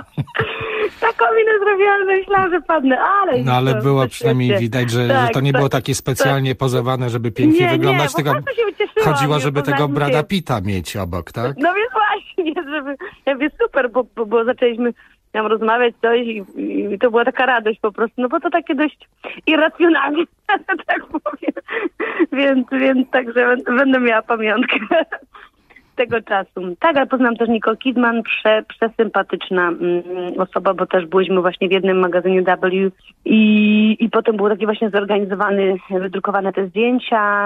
Taką minę zrobiłam, że myślałam, że padnę, ale... No ale było przynajmniej widać, że, tak, że to nie tak, było takie specjalnie tak, pozowane, żeby pięknie nie, wyglądać, nie, tylko chodziło, żeby tego Brada Pitta mieć obok, tak? No więc właśnie, żeby, ja mówię, super, bo, bo, bo zaczęliśmy tam rozmawiać coś i, i to była taka radość po prostu, no bo to takie dość irracjonalne, tak powiem, więc, więc także będę miała pamiątkę tego czasu. Tak, ale poznałam też Nicole Kidman, prze, przesympatyczna mm, osoba, bo też byliśmy właśnie w jednym magazynie W i, i potem był taki właśnie zorganizowany, wydrukowane te zdjęcia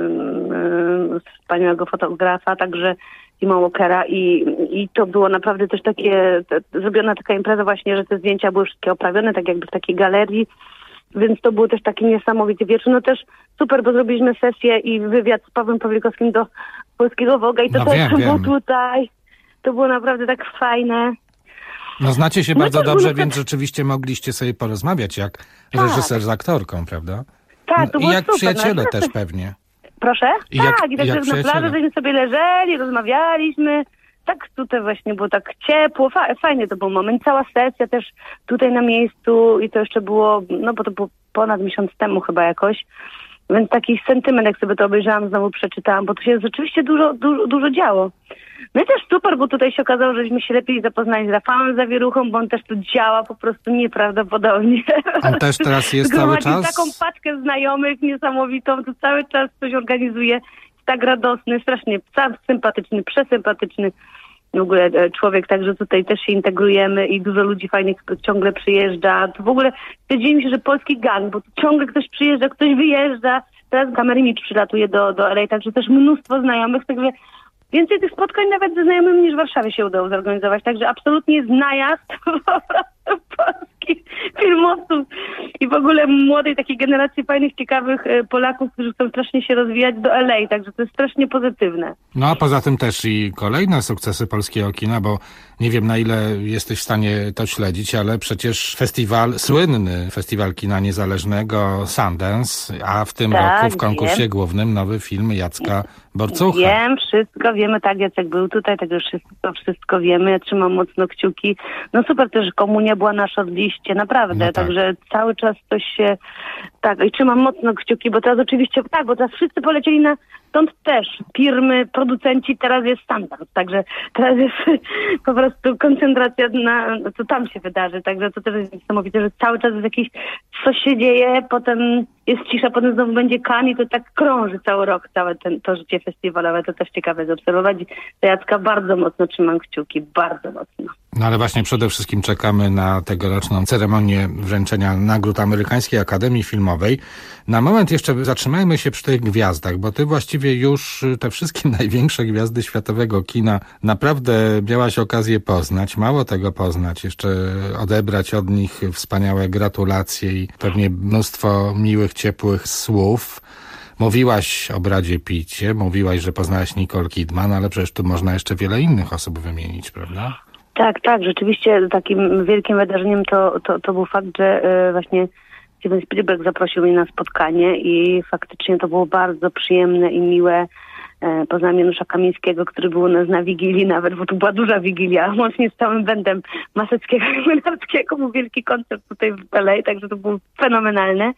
mm, wspaniałego fotografa, także Tima Walkera i, i to było naprawdę też takie, te, zrobiona taka impreza właśnie, że te zdjęcia były wszystkie oprawione, tak jakby w takiej galerii, więc to był też taki niesamowity wieczór. No też super, bo zrobiliśmy sesję i wywiad z Pawłem Pawlikowskim do Polskiego Vogue'a i to No też wiem, było wiem. tutaj. To było naprawdę tak fajne. No znacie się No bardzo to było dobrze, tak- więc rzeczywiście mogliście sobie porozmawiać jak Tak. reżyser z aktorką, prawda? Tak, to I było jak super. przyjaciele No, też pewnie. Proszę? I jak- tak, i tak jak na przyjaciele. plaży żeśmy sobie leżeli, rozmawialiśmy. Tak tutaj właśnie było tak ciepło, fa- fajnie to był moment. Cała sesja też tutaj na miejscu i to jeszcze było, no bo to było ponad miesiąc temu chyba jakoś. Więc taki sentyment, jak sobie to obejrzałam, znowu przeczytałam, bo tu się rzeczywiście dużo, dużo, dużo działo. No i też super, bo tutaj się okazało, żeśmy się lepiej zapoznali z Rafałem Zawieruchą, bo on też tu działa po prostu nieprawdopodobnie. On też teraz jest cały Zgromadził czas? taką paczkę znajomych niesamowitą, tu cały czas coś organizuje. Jest tak radosny, strasznie sam sympatyczny, przesympatyczny w ogóle e, człowiek, także tutaj też się integrujemy i dużo ludzi fajnych ciągle przyjeżdża. To w ogóle stwierdzili mi się, że polski gang, bo tu ciągle ktoś przyjeżdża, ktoś wyjeżdża. Teraz Kamerymicz przylatuje do, do L A, także też mnóstwo znajomych, także więcej tych spotkań nawet ze znajomymi niż w Warszawie się udało zorganizować, także absolutnie jest najazd po prostu polskich filmowców i w ogóle młodej takiej generacji fajnych, ciekawych e, Polaków, którzy chcą strasznie się rozwijać do L A, także to jest strasznie pozytywne. No a poza tym też i kolejne sukcesy polskiego kina, bo nie wiem na ile jesteś w stanie to śledzić, ale przecież festiwal, słynny festiwal kina niezależnego Sundance, a w tym Tak, roku w konkursie wiem. głównym nowy film Jacka Borcucha. Wiem, wszystko wiemy, tak, Jacek był tutaj, tak już wszystko, wszystko wiemy, ja trzymam mocno kciuki. No super też, komunia była na shortliście, naprawdę, No tak. także cały czas coś się, tak, i trzymam mocno kciuki, bo teraz oczywiście, tak, bo teraz wszyscy polecieli na, stąd też, firmy, producenci, teraz jest standard, także teraz jest po prostu koncentracja na, co tam się wydarzy, także to też jest niesamowite, że cały czas jest jakiś, coś się dzieje, potem jest cisza, potem znowu będzie Cannes i to tak krąży cały rok, całe ten, to życie festiwalowe, to też ciekawe zaobserwować. Za Jacka bardzo mocno trzymam kciuki, bardzo mocno. No ale właśnie przede wszystkim czekamy na tegoroczną ceremonię wręczenia nagród Amerykańskiej Akademii Filmowej. Na moment jeszcze zatrzymajmy się przy tych gwiazdach, bo ty właściwie już te wszystkie największe gwiazdy światowego kina naprawdę miałaś okazję poznać. Mało tego poznać, jeszcze odebrać od nich wspaniałe gratulacje i pewnie mnóstwo miłych, ciepłych słów. Mówiłaś o Bradzie Pitcie, mówiłaś, że poznałaś Nicole Kidman, ale przecież tu można jeszcze wiele innych osób wymienić, prawda? Tak, tak, rzeczywiście takim wielkim wydarzeniem to, to, to był fakt, że y, właśnie Steven Spielberg zaprosił mnie na spotkanie i faktycznie to było bardzo przyjemne i miłe. E, poznałam Janusza Kamińskiego, który był u nas na Wigilii nawet, bo to była duża Wigilia, łącznie z całym bändem Maseckiego i Młynarskiego. Był wielki koncert tutaj w L A, także to było fenomenalne.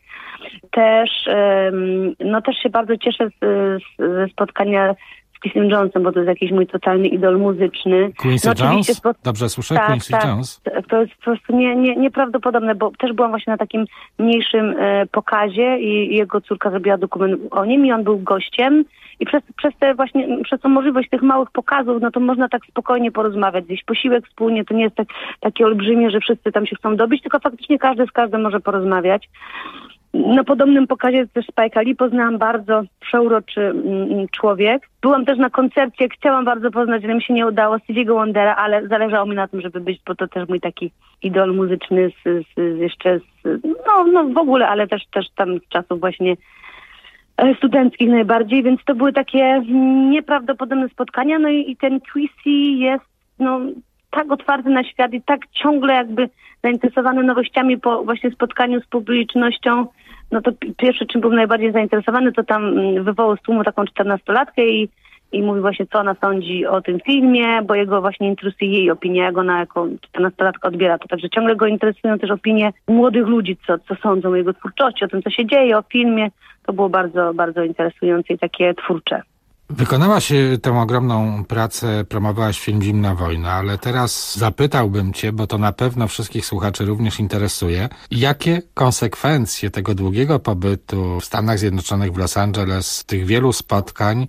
Też, e, no też się bardzo cieszę z, z, ze spotkania z Quincy Jonesem, bo to jest jakiś mój totalny idol muzyczny. Quincy no, oczywiście Jones? Spot- Dobrze słyszę? tak, Quincy tak. Jones? To jest po prostu nie, nie, nieprawdopodobne, bo też byłam właśnie na takim mniejszym e, pokazie i jego córka zrobiła dokument o nim i on był gościem i przez, przez te właśnie, przez tą możliwość tych małych pokazów, no to można tak spokojnie porozmawiać, gdzieś posiłek wspólnie, to nie jest tak, takie olbrzymie, że wszyscy tam się chcą dobić, tylko faktycznie każdy z każdym może porozmawiać. Na podobnym pokazie też Spike'a Lee poznałam bardzo przeuroczy mm, człowiek. Byłam też na koncercie, chciałam bardzo poznać, ale mi się nie udało, Stevie'ego Wondera, ale zależało mi na tym, żeby być, bo to też mój taki idol muzyczny z, z, z jeszcze z, no, no w ogóle, ale też, też tam z czasów właśnie studenckich najbardziej, więc to były takie nieprawdopodobne spotkania, no i, i ten Quincy jest, no, tak otwarty na świat i tak ciągle jakby zainteresowany nowościami po właśnie spotkaniu z publicznością. No to pierwsze, czym był najbardziej zainteresowany, to tam wywołał z tłumu taką czternastolatkę i, i mówi właśnie, co ona sądzi o tym filmie, bo jego właśnie interesuje jej opinia, jak ona jako czternastolatka odbiera to. Także ciągle go interesują też opinie młodych ludzi, co, co sądzą o jego twórczości, o tym, co się dzieje, o filmie. To było bardzo, bardzo interesujące i takie twórcze. Wykonałaś tę ogromną pracę, promowałaś film Zimna wojna, ale teraz zapytałbym cię, bo to na pewno wszystkich słuchaczy również interesuje, jakie konsekwencje tego długiego pobytu w Stanach Zjednoczonych, w Los Angeles, tych wielu spotkań,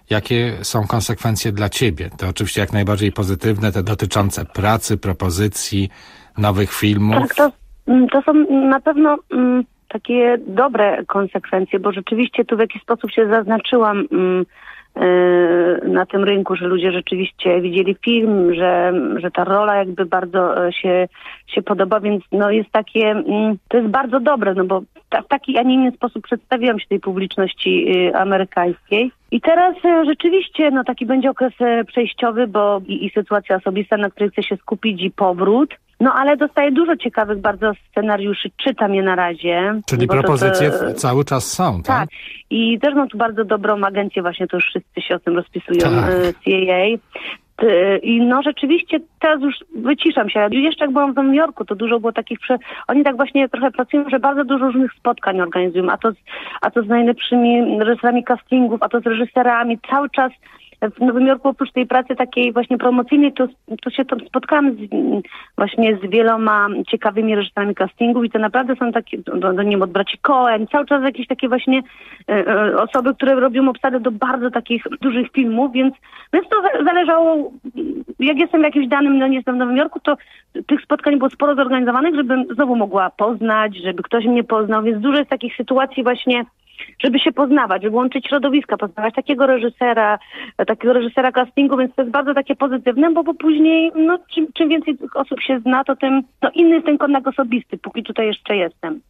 Jakie są konsekwencje dla ciebie? To oczywiście jak najbardziej pozytywne, te dotyczące pracy, propozycji, nowych filmów. Tak, to, to są na pewno mm, takie dobre konsekwencje, bo rzeczywiście tu w jakiś sposób się zaznaczyłam mm, yy, na tym rynku, że ludzie rzeczywiście widzieli film, że, że ta rola jakby bardzo się, się podoba, więc no jest takie, mm, to jest bardzo dobre, no bo ta, w taki, a nie inny sposób przedstawiłam się tej publiczności yy, amerykańskiej. I teraz e, rzeczywiście no taki będzie okres e, przejściowy, bo i, i sytuacja osobista, na której chcę się skupić, i powrót. No ale dostaję dużo ciekawych bardzo scenariuszy, czytam je na razie. Czyli propozycje to, to, cały czas są, tak? Tak. I też mam tu bardzo dobrą agencję, właśnie to już wszyscy się o tym rozpisują, tak. C A A. I no rzeczywiście teraz już wyciszam się. Jeszcze jak byłam w Nowym Jorku, to dużo było takich, prze... oni tak właśnie trochę pracują, że bardzo dużo różnych spotkań organizują, a to z, a to z najlepszymi reżyserami castingów, a to z reżyserami. Cały czas w Nowym Jorku oprócz tej pracy takiej właśnie promocyjnej, to, to się tam spotkałam z, właśnie z wieloma ciekawymi reżyserami castingów i to naprawdę są takie, do, do nie wiem, od braci Coen, cały czas jakieś takie właśnie e, e, osoby, które robią obsadę do bardzo takich dużych filmów, więc, więc to zależało, jak jestem w jakimś danym, no nie jestem w Nowym Jorku, to tych spotkań było sporo zorganizowanych, żebym znowu mogła poznać, żeby ktoś mnie poznał, więc dużo jest takich sytuacji właśnie, żeby się poznawać, żeby łączyć środowiska, poznawać takiego reżysera, takiego reżysera castingu, więc to jest bardzo takie pozytywne, bo, bo później, no, czym, czym więcej tych osób się zna, to tym, no, inny jest ten kontakt osobisty, póki tutaj jeszcze jestem.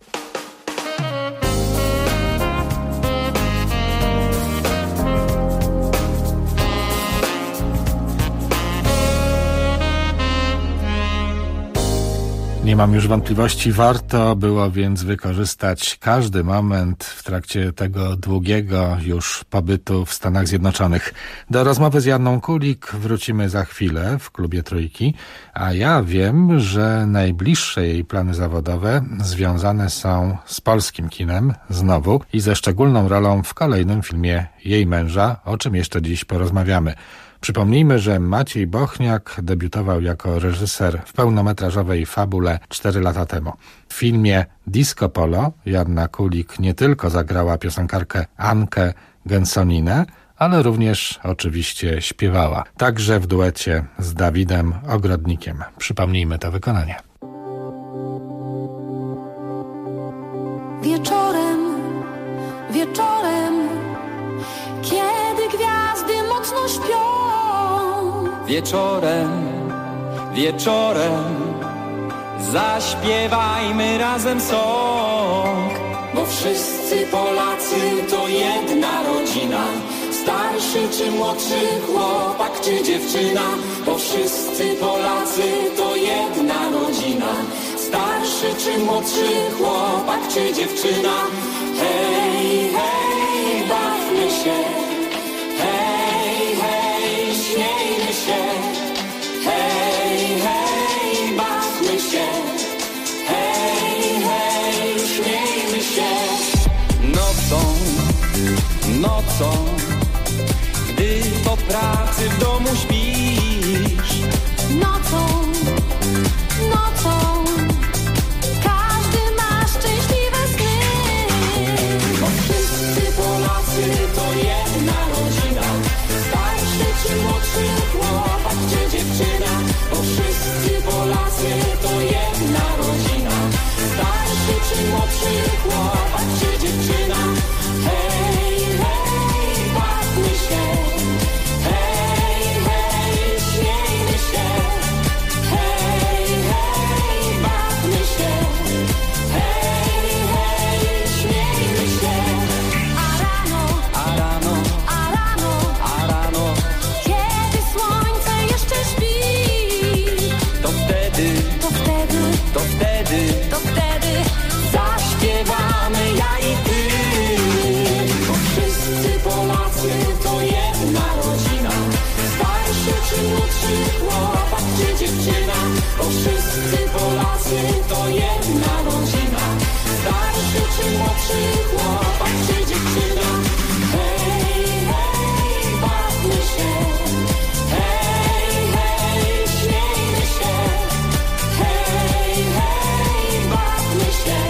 Nie mam już wątpliwości, warto było więc wykorzystać każdy moment w trakcie tego długiego już pobytu w Stanach Zjednoczonych. Do rozmowy z Joanną Kulik wrócimy za chwilę w Klubie Trójki, a ja wiem, że najbliższe jej plany zawodowe związane są z polskim kinem znowu i ze szczególną rolą w kolejnym filmie jej męża, o czym jeszcze dziś porozmawiamy. Przypomnijmy, że Maciej Bochniak debiutował jako reżyser w pełnometrażowej fabule cztery lata temu. W filmie Disco Polo Joanna Kulik nie tylko zagrała piosenkarkę Ankę Gensoninę, ale również oczywiście śpiewała. Także w duecie z Dawidem Ogrodnikiem. Przypomnijmy to wykonanie. Wieczorem, wieczorem, kiedy gwiazdy mocno śpią. Wieczorem, wieczorem, zaśpiewajmy razem song. Bo wszyscy Polacy to jedna rodzina, starszy czy młodszy chłopak czy dziewczyna. Bo wszyscy Polacy to jedna rodzina, starszy czy młodszy chłopak czy dziewczyna. Hej, hej, bawmy się, hej, hej, śmiejmy się, hej, hej, bawmy się, hej, hej, śmiejmy się. Nocą, nocą, gdy po pracy w domu śpisz. Nocą, nocą, każdy ma szczęśliwe sny. Bo wszyscy Polacy to jedna rodzina, starszy czy młodszy chłopak czy dziewczyna. Bo wszyscy Polacy to jedna rodzina, starszy czy młodszy chłopak czy dziewczyna. Hej, hej, bawmy się, hej, hej, śmiejmy się, hej, hej, bawmy się, hej, hej, śmiejmy się. A rano, A rano, a rano, a rano, kiedy słońce jeszcze śpi, to wtedy, to wtedy, to wtedy to wtedy zaśpiewamy ja i ty. Bo wszyscy Polacy to jedna rodzina, starszy czy młodszy chłopak czy dziewczyna. Bo wszyscy Polacy to jedna rodzina, starszy czy młodszy chłopak czy dziewczyna. Hej, hej, bawmy się, hej, hej, śmiejmy się, hej, hej, bawmy się,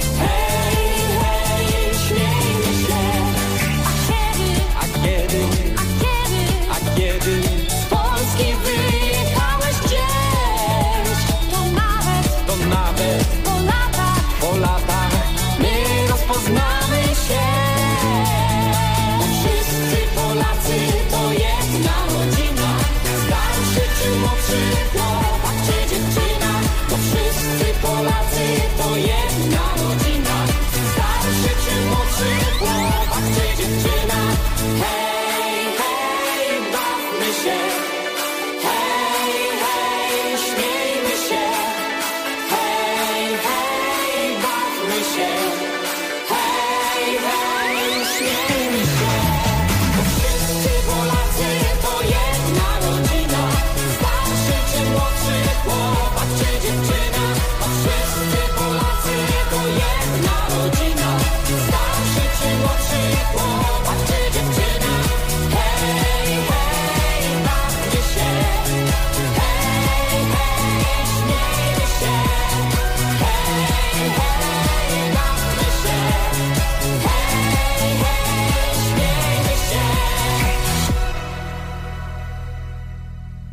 hej, hej, śmiejmy się. a kiedy, A kiedy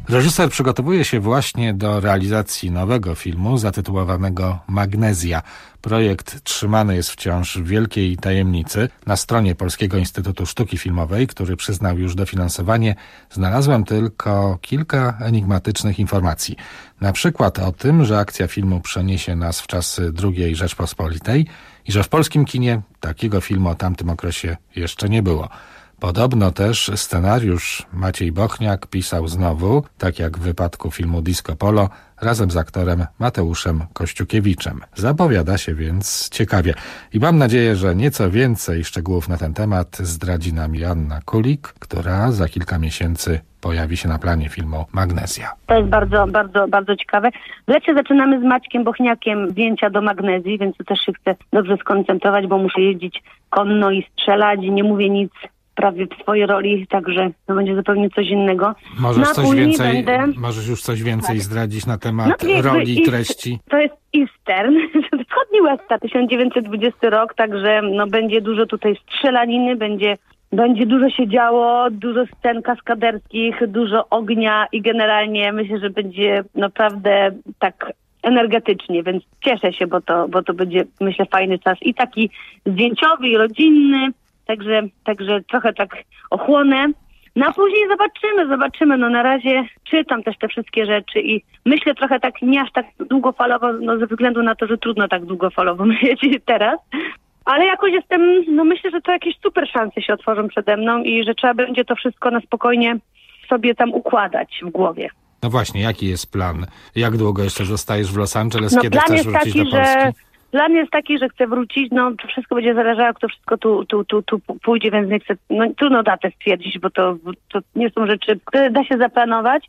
Reżyser przygotowuje się właśnie do realizacji nowego filmu zatytułowanego Magnezja. Projekt trzymany jest wciąż w wielkiej tajemnicy. Na stronie Polskiego Instytutu Sztuki Filmowej, który przyznał już dofinansowanie, znalazłem tylko kilka enigmatycznych informacji. Na przykład o tym, że akcja filmu przeniesie nas w czasy drugiej Rzeczpospolitej i że w polskim kinie takiego filmu o tamtym okresie jeszcze nie było. Podobno też scenariusz Maciej Bochniak pisał znowu, tak jak w wypadku filmu Disco Polo, razem z aktorem Mateuszem Kościukiewiczem. Zapowiada się więc ciekawie. I mam nadzieję, że nieco więcej szczegółów na ten temat zdradzi nam Joanna Kulik, która za kilka miesięcy pojawi się na planie filmu Magnezja. To jest bardzo, bardzo, bardzo ciekawe. W lecie zaczynamy z Maćkiem Bochniakiem zdjęcia do Magnezji, więc to też się chcę dobrze skoncentrować, bo muszę jeździć konno i strzelać. Nie mówię nic prawie w swojej roli, także to będzie zupełnie coś innego. Możesz, no, coś więcej, będę... możesz już coś więcej tak. zdradzić na temat no, jakby roli i treści? To jest Eastern, wschodni Western, tysiąc dziewięćset dwudziesty rok, także no, będzie dużo tutaj strzelaniny, będzie, będzie dużo się działo, dużo scen kaskaderskich, dużo ognia i generalnie myślę, że będzie naprawdę tak energetycznie, więc cieszę się, bo to, bo to będzie, myślę, fajny czas i taki zdjęciowy i rodzinny. Także, także trochę tak ochłonę. No a później zobaczymy, zobaczymy. No na razie czytam też te wszystkie rzeczy i myślę trochę tak nie aż tak długofalowo, no ze względu na to, że trudno tak długofalowo myśleć teraz. Ale jakoś jestem, no myślę, że to jakieś super szanse się otworzą przede mną i że trzeba będzie to wszystko na spokojnie sobie tam układać w głowie. No właśnie, jaki jest plan? Jak długo jeszcze zostajesz w Los Angeles? No Kiedy chcesz wrócić taki, do Polski? Że... Plan jest taki, że chcę wrócić, no to wszystko będzie zależało, jak to wszystko tu, tu, tu, tu pójdzie, więc nie chcę, no trudno datę stwierdzić, bo to, to nie są rzeczy, które da się zaplanować.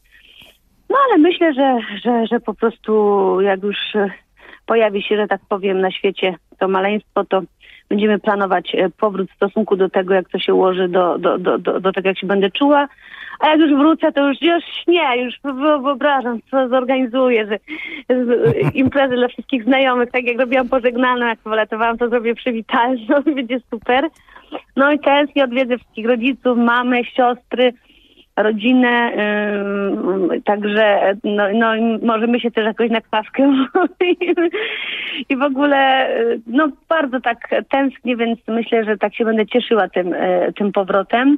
No ale myślę, że, że, że po prostu jak już pojawi się, że tak powiem, na świecie to maleństwo, to będziemy planować powrót w stosunku do tego, jak to się ułoży, do, do, do, do, do tego, jak się będę czuła. A jak już wrócę, to już, już nie, już wyobrażam, co zorganizuję, że imprezy dla wszystkich znajomych, tak jak robiłam pożegnalną, jak poletowałam, to zrobię przywitalną, będzie super. No i tęsknię, odwiedzę wszystkich rodziców, mamy, siostry, rodzinę, yy, także no, no możemy się też jakoś na kwaskę i w ogóle no bardzo tak tęsknię, więc myślę, że tak się będę cieszyła tym, tym powrotem.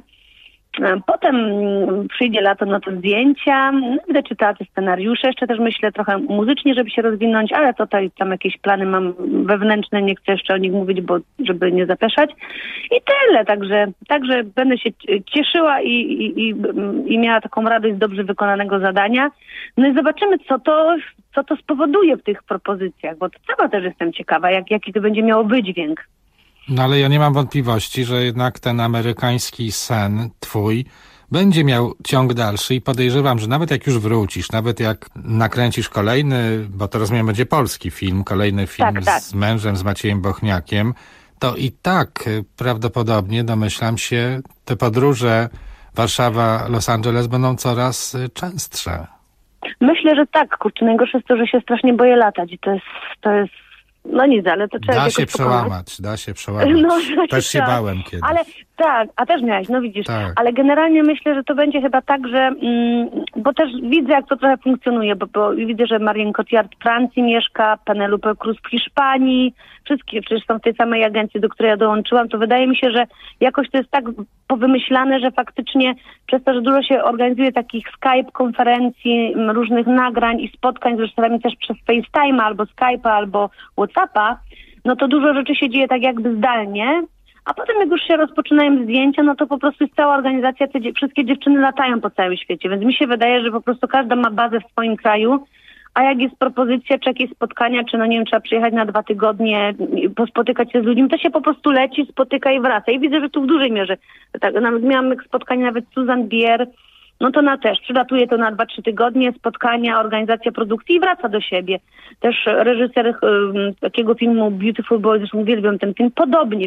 Potem przyjdzie lato, no to zdjęcia, będę czytała te scenariusze, jeszcze też myślę trochę muzycznie, żeby się rozwinąć, ale tutaj tam jakieś plany mam wewnętrzne, nie chcę jeszcze o nich mówić, bo żeby nie zapeszać. I tyle, także, także będę się cieszyła i, i, i, i miała taką radość z dobrze wykonanego zadania. No i zobaczymy, co to, co to spowoduje w tych propozycjach, bo to sama też jestem ciekawa, jak, jaki to będzie miało wydźwięk. No ale ja nie mam wątpliwości, że jednak ten amerykański sen twój będzie miał ciąg dalszy i podejrzewam, że nawet jak już wrócisz, nawet jak nakręcisz kolejny, bo to rozumiem będzie polski film, kolejny film tak, tak. z mężem, z Maciejem Bochniakiem, to i tak prawdopodobnie, domyślam się, te podróże Warszawa-Los Angeles będą coraz częstsze. Myślę, że tak. Kurczę, najgorsze jest to, że się strasznie boję latać i to jest, to jest no nic, ale to trzeba Da się przełamać, pokonać. da się przełamać. No, też się tak. bałem kiedyś. Ale tak, a też miałeś, no widzisz. Tak. Ale generalnie myślę, że to będzie chyba tak, że mm, bo też widzę, jak to trochę funkcjonuje, bo, bo widzę, że Marion Cotillard w Francji mieszka, Penelope Cruz w Hiszpanii, wszystkie przecież są w tej samej agencji, do której ja dołączyłam, to wydaje mi się, że jakoś to jest tak powymyślane, że faktycznie przez to, że dużo się organizuje takich Skype, konferencji, różnych nagrań i spotkań z reżyserami też przez FaceTime albo Skype'a, albo WhatsAppa, no to dużo rzeczy się dzieje tak jakby zdalnie, a potem jak już się rozpoczynają zdjęcia, no to po prostu jest cała organizacja, te, wszystkie dziewczyny latają po całym świecie, więc mi się wydaje, że po prostu każda ma bazę w swoim kraju, a jak jest propozycja, czy jakieś spotkania, czy no nie wiem, trzeba przyjechać na dwa tygodnie, pospotykać się z ludźmi, to się po prostu leci, spotyka i wraca. I widzę, że tu w dużej mierze, tak, nawet miałam spotkanie nawet z Susan Bier, no to na też, przylatuje to na dwa, trzy tygodnie, spotkania, organizacja produkcji i wraca do siebie. Też reżyser um, takiego filmu Beautiful Boy, zresztą uwielbiam ten film, podobnie, więc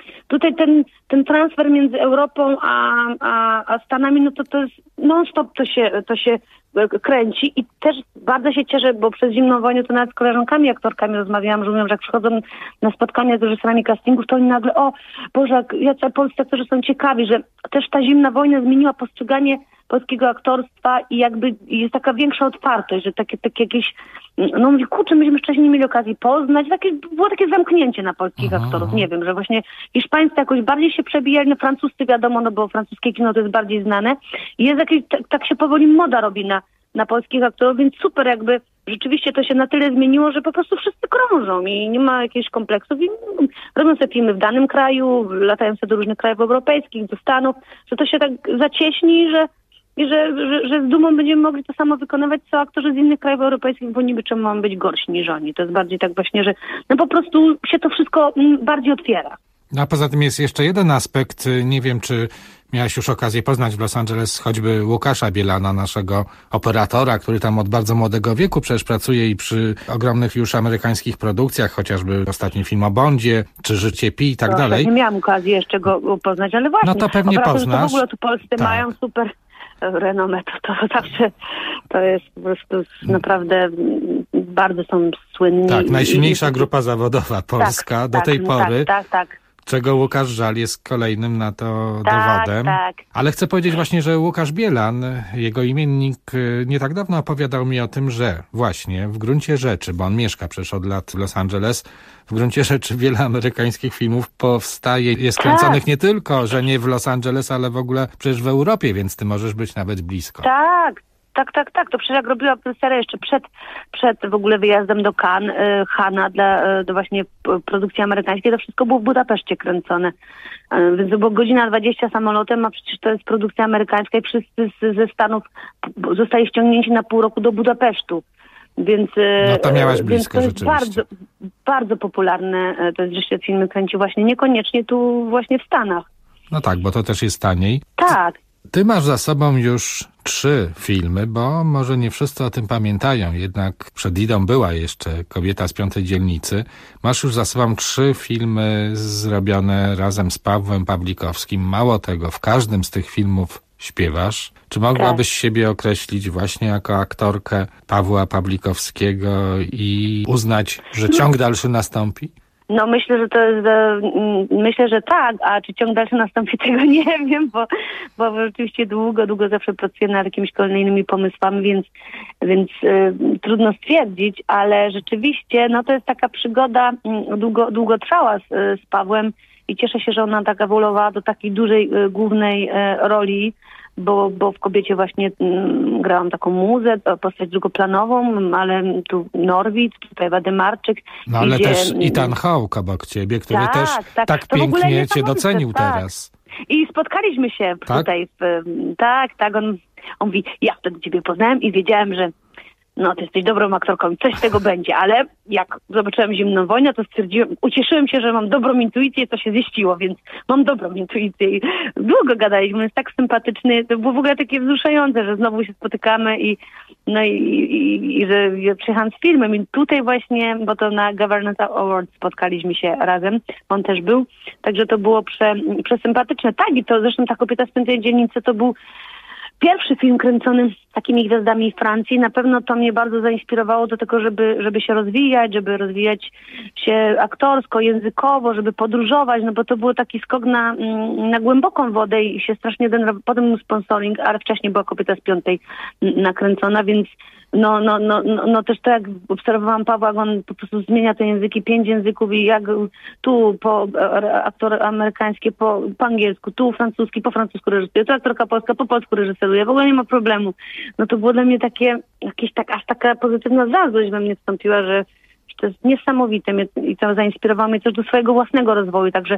tutaj ten, ten transfer między Europą a, a, a Stanami, no to to jest non-stop to się, to się kręci i też bardzo się cieszę, bo przez zimną wojnę to nawet z koleżankami aktorkami rozmawiałam, że mówią, że jak przychodzą na spotkania z reżyserami castingów, to oni nagle, o Boże, jacy polscy aktorzy są ciekawi, że też ta zimna wojna zmieniła postrzeganie polskiego aktorstwa i jakby jest taka większa otwartość, że takie, takie jakieś, no mówię, kurczę, myśmy wcześniej nie mieli okazji poznać, takie, było takie zamknięcie na polskich Aha. aktorów, nie wiem, że właśnie hiszpańscy jakoś bardziej się przebijali, no francuscy wiadomo, no bo francuskie kino to jest bardziej znane i jest jakieś, tak, tak się powoli moda robi na, na polskich aktorów, więc super jakby rzeczywiście to się na tyle zmieniło, że po prostu wszyscy krążą i nie ma jakichś kompleksów i robią sobie filmy w danym kraju, latają sobie do różnych krajów europejskich, do Stanów, że to się tak zacieśni, że I że, że, że z dumą będziemy mogli to samo wykonywać, co aktorzy z innych krajów europejskich, bo niby czemu mamy być gorsi niż oni. To jest bardziej tak właśnie, że no po prostu się to wszystko bardziej otwiera. No a poza tym jest jeszcze jeden aspekt, nie wiem czy miałaś już okazję poznać w Los Angeles choćby Łukasza Bielana, naszego operatora, który tam od bardzo młodego wieku przecież pracuje i przy ogromnych już amerykańskich produkcjach, chociażby ostatni film o Bondzie, czy Życie Pi i tak Proszę, dalej. Nie miałam okazji jeszcze go poznać, ale właśnie. No to pewnie poznasz. To w ogóle tu Polscy tak. mają super renomę, to, to zawsze to jest po prostu naprawdę bardzo są słynni. Tak, najsilniejsza i, grupa zawodowa polska tak, do tak, tej pory. Tak, tak, tak. Czego Łukasz Żal jest kolejnym na to tak, dowodem. Tak. Ale chcę powiedzieć właśnie, że Łukasz Bielan, jego imiennik, nie tak dawno opowiadał mi o tym, że właśnie w gruncie rzeczy, bo on mieszka przecież od lat w Los Angeles, w gruncie rzeczy wiele amerykańskich filmów powstaje, jest tak. kręconych nie tylko, że nie w Los Angeles, ale w ogóle przecież w Europie, więc ty możesz być nawet blisko. Tak. Tak, tak, tak. To przecież jak robiła serię jeszcze przed, przed w ogóle wyjazdem do Cannes, y, Hanna dla y, do właśnie produkcji amerykańskiej, to wszystko było w Budapeszcie kręcone. Y, więc to było godzina dwadzieścia samolotem, a przecież to jest produkcja amerykańska i wszyscy z, ze Stanów zostali ściągnięci na pół roku do Budapesztu. Więc, no to miałaś blisko, więc to jest bardzo, bardzo popularne. To jest, że się filmy kręci właśnie niekoniecznie tu właśnie w Stanach. No tak, bo to też jest taniej. Tak. Ty masz za sobą już trzy filmy, bo może nie wszyscy o tym pamiętają, jednak przed Idą była jeszcze Kobieta z piątej dzielnicy. Masz już za sobą trzy filmy zrobione razem z Pawłem Pawlikowskim. Mało tego, w każdym z tych filmów śpiewasz. Czy mogłabyś tak. siebie określić właśnie jako aktorkę Pawła Pawlikowskiego i uznać, że ciąg dalszy nastąpi? No myślę, że to jest, myślę, że tak, a czy ciąg dalszy nastąpi, tego nie wiem, bo, bo rzeczywiście długo, długo zawsze pracuję nad jakimiś kolejnymi pomysłami, więc, więc y, trudno stwierdzić, ale rzeczywiście, no to jest taka przygoda długo, długo trwała z, z Pawłem i cieszę się, że ona tak ewoluowała do takiej dużej, y, głównej y, roli, bo, bo w Kobiecie właśnie mm, grałam taką muzę, postać drugoplanową, ale tu Norwid, tutaj Wademarczyk. No ale idzie, też Ethan Hawke obok ciebie, który tak, też tak, tak pięknie cię docenił tak. teraz. I spotkaliśmy się tak? tutaj, w, tak, tak, on, on mówi, ja wtedy ciebie poznałem i wiedziałem, że no, ty jesteś dobrą aktorką i coś z tego będzie, ale jak zobaczyłem Zimną wojnę, to stwierdziłem, ucieszyłem się, że mam dobrą intuicję, to się ziściło, więc mam dobrą intuicję i długo gadaliśmy, jest tak sympatyczny, to było w ogóle takie wzruszające, że znowu się spotykamy i no i, i, i że ja przyjechałam z filmem i tutaj właśnie, bo to na Governance Awards spotkaliśmy się razem, on też był, także to było prze, przesympatyczne. Tak, i to zresztą ta Kobieta z piątej dzielnicy to był pierwszy film kręcony z takimi gwiazdami w Francji. Na pewno to mnie bardzo zainspirowało do tego, żeby, żeby się rozwijać, żeby rozwijać się aktorsko, językowo, żeby podróżować, no bo to był taki skok na, na głęboką wodę i się strasznie denerwował. Potem był sponsoring, ale wcześniej była Kobieta z piątej nakręcona, więc no, no, no, no, no też to jak obserwowałam Pawła, jak on po prostu zmienia te języki, pięć języków i jak tu po aktor amerykański po, po angielsku, tu francuski, po francusku reżyseruje, tu aktorka polska po polsku reżyseruje, w ogóle nie ma problemu. No to było dla mnie takie, jakieś tak, aż taka pozytywna zazdrość we mnie wstąpiła, że to jest niesamowite i to zainspirowało mnie też do swojego własnego rozwoju, także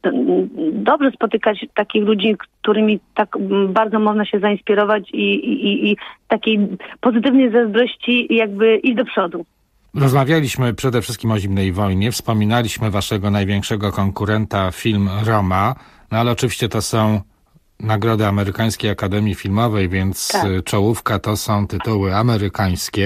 dobrze spotykać takich ludzi, którymi tak bardzo można się zainspirować i, i, i takiej pozytywnej zazdrości jakby iść do przodu. Rozmawialiśmy przede wszystkim o zimnej wojnie, wspominaliśmy waszego największego konkurenta, film Roma, no ale oczywiście to są nagrody Amerykańskiej Akademii Filmowej, więc tak. czołówka to są tytuły amerykańskie.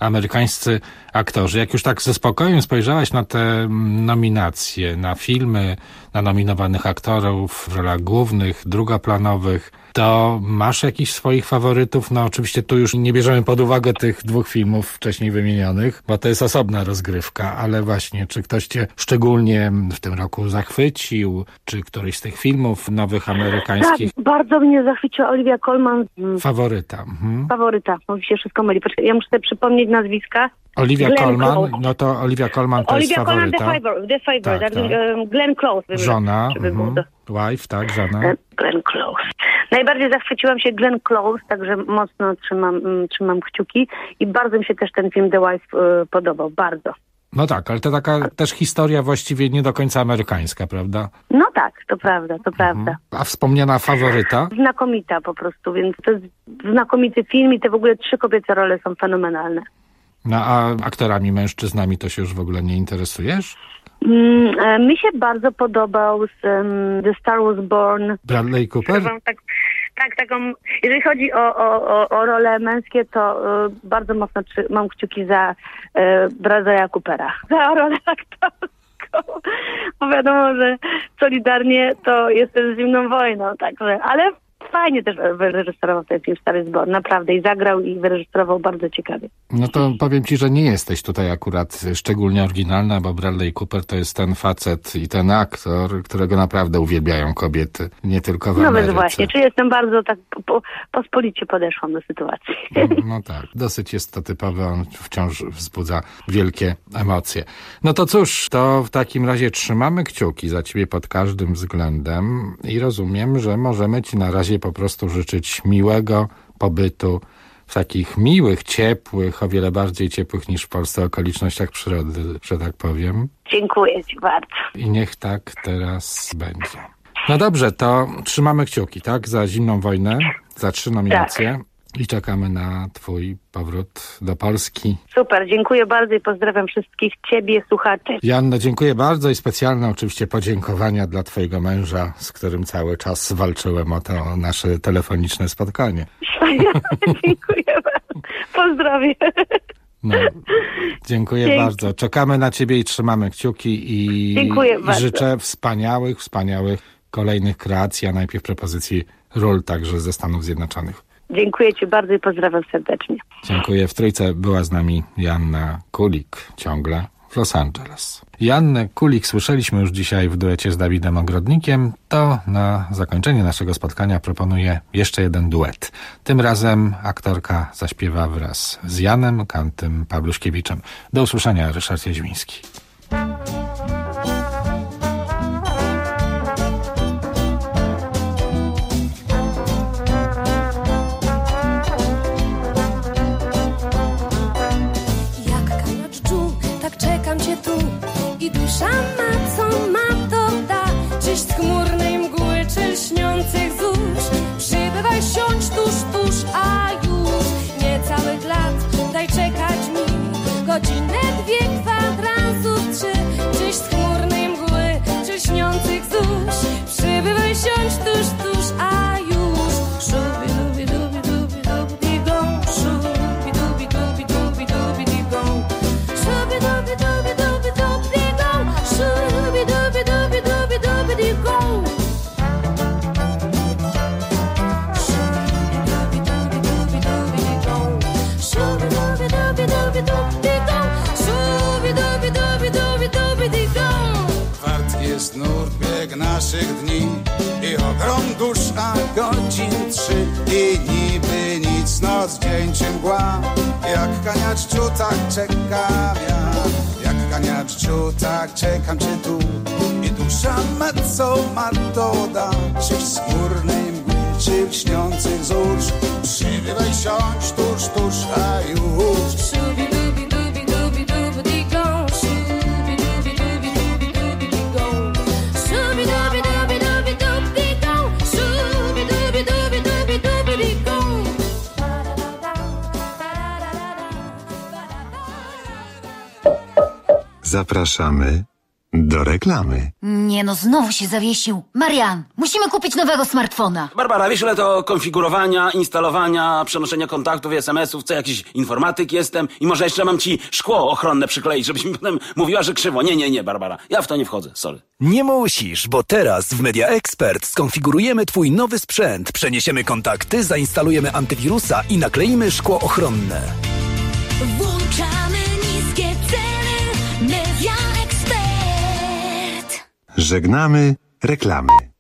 amerykańscy aktorzy. Jak już tak ze spokojem spojrzałaś na te nominacje, na filmy, na nominowanych aktorów w rolach głównych, drugoplanowych, to masz jakichś swoich faworytów? No oczywiście tu już nie bierzemy pod uwagę tych dwóch filmów wcześniej wymienionych, bo to jest osobna rozgrywka, ale właśnie, czy ktoś cię szczególnie w tym roku zachwycił? Czy któryś z tych filmów nowych amerykańskich? Tak, bardzo mnie zachwyciła Olivia Colman. Faworyta. Mhm. Faworyta, mówi się wszystko myli. Poczekaj, ja muszę sobie przypomnieć nazwiska. Olivia Glenn Colman, Close. no to Olivia Colman to Olivia jest Colman, faworyta. The Favorite, the favorite Tak, tak, tak. Glenn Close. Żona, żeby było mhm. to. Wife, tak, żona. Glenn Close. Najbardziej zachwyciłam się Glenn Close, także mocno trzymam, mm, trzymam kciuki i bardzo mi się też ten film The Wife y, podobał, bardzo. No tak, ale to taka też historia właściwie nie do końca amerykańska, prawda? No tak, to prawda, to prawda. A wspomniana faworyta? Znakomita po prostu, więc to jest znakomity film i te w ogóle trzy kobiece role są fenomenalne. No a aktorami, mężczyznami to się już w ogóle nie interesujesz? Mm, e, mi się bardzo podobał z um, The Star Was Born. Bradley Cooper? Tak, tak, taką, jeżeli chodzi o, o, o, o role męskie, to e, bardzo mocno trzy, mam kciuki za e, Bradley'a Coopera. Za rolę aktorską. Bo wiadomo, że solidarnie to jest z zimną wojną, także, ale fajnie też wyreżyserował ten film Star Is Born, naprawdę, i zagrał i wyreżyserował bardzo ciekawie. No to powiem ci, że nie jesteś tutaj akurat szczególnie oryginalna, bo Bradley Cooper to jest ten facet i ten aktor, którego naprawdę uwielbiają kobiety, nie tylko w No Ameryce. więc właśnie, czy jestem bardzo tak po, pospolicie podeszłam do sytuacji. No, no tak, dosyć jest to typowe, on wciąż wzbudza wielkie emocje. No to cóż, to w takim razie trzymamy kciuki za ciebie pod każdym względem i rozumiem, że możemy ci na razie po prostu życzyć miłego pobytu w takich miłych, ciepłych, o wiele bardziej ciepłych niż w Polsce okolicznościach przyrody, że tak powiem. Dziękuję ci bardzo. I niech tak teraz będzie. No dobrze, to trzymamy kciuki, tak? Za zimną wojnę, za trzy nominacje. Tak. I czekamy na twój powrót do Polski. Super, dziękuję bardzo i pozdrawiam wszystkich ciebie, słuchaczy. Joanno, dziękuję bardzo i specjalne oczywiście podziękowania dla twojego męża, z którym cały czas walczyłem o to nasze telefoniczne spotkanie. Dziękuję bardzo. Pozdrowie. No, dziękuję Dzięki. bardzo. Czekamy na ciebie i trzymamy kciuki i, Dziękuję i bardzo. życzę wspaniałych, wspaniałych kolejnych kreacji, a najpierw propozycji ról także ze Stanów Zjednoczonych. Dziękuję ci bardzo i pozdrawiam serdecznie. Dziękuję. W trójce była z nami Joanna Kulik, ciągle w Los Angeles. Joannę Kulik słyszeliśmy już dzisiaj w duecie z Dawidem Ogrodnikiem. To na zakończenie naszego spotkania proponuję jeszcze jeden duet. Tym razem aktorka zaśpiewa wraz z Janem Kantym Pawluszkiewiczem. Do usłyszenia, Ryszard Jaźwiński. I dusza ma, co ma, to da. Czyś z chmurnej mgły, czy lśniących zórz. Przybywaj, siądź tuż, tuż, a już niecałych lat daj czekać mi. Godzinę, dwie, kwadransów, trzy. Czyś z chmurnej mgły, czy lśniących zórz. Przybywaj, siądź tuż, tuż, a już. Szubi, dubi, dubi, dubi, dubi, di gong. Szubi, dubi, dubi, dubi, dubi, di gong. Szubi, dubi, dubi, dubi, dubi. Shoo-be-dooby-dooby-dooby-dooby-doo. Shoo-be-dooby-dooby-dooby-doo. Shoo-be-dooby-dooby-dooby-dooby-doo. Shoo-be-dooby-dooby-dooby-dooby-doo. Wartki jest nurt, bieg naszych dni i ogrom dusz, a godzin trzy. I niby nic, noc, dzień czy mgła. Jak kaniaczciu, tak czekam ja. Jak kaniaczciu, tak czekam cię tu. I dusza ma, co ma, to da. Czy z chmurnej mgły, czy lśniących zórz. Przybywaj, siądź tuż, tuż, a już. Shoo-be-dooby-dooby-dooby-doo. Shoo-be-dooby-dooby-dooby-doo. Shoo-be-dooby-dooby-dooby-doo. Shoo-be-dooby-dooby-dooby-doo. Zapraszamy do reklamy. Nie no, znowu się zawiesił. Marian, musimy kupić nowego smartfona. Barbara, wiesz ile to konfigurowania, instalowania, przenoszenia kontaktów i es em esów, co jakiś informatyk jestem i może jeszcze mam ci szkło ochronne przykleić, żebyś mi potem mówiła, że krzywo. Nie, nie, nie, Barbara, ja w to nie wchodzę, sorry. Nie musisz, bo teraz w Media Expert skonfigurujemy twój nowy sprzęt, przeniesiemy kontakty, zainstalujemy antywirusa i nakleimy szkło ochronne. Włączamy niskie ceny. Media Expert. Żegnamy reklamy.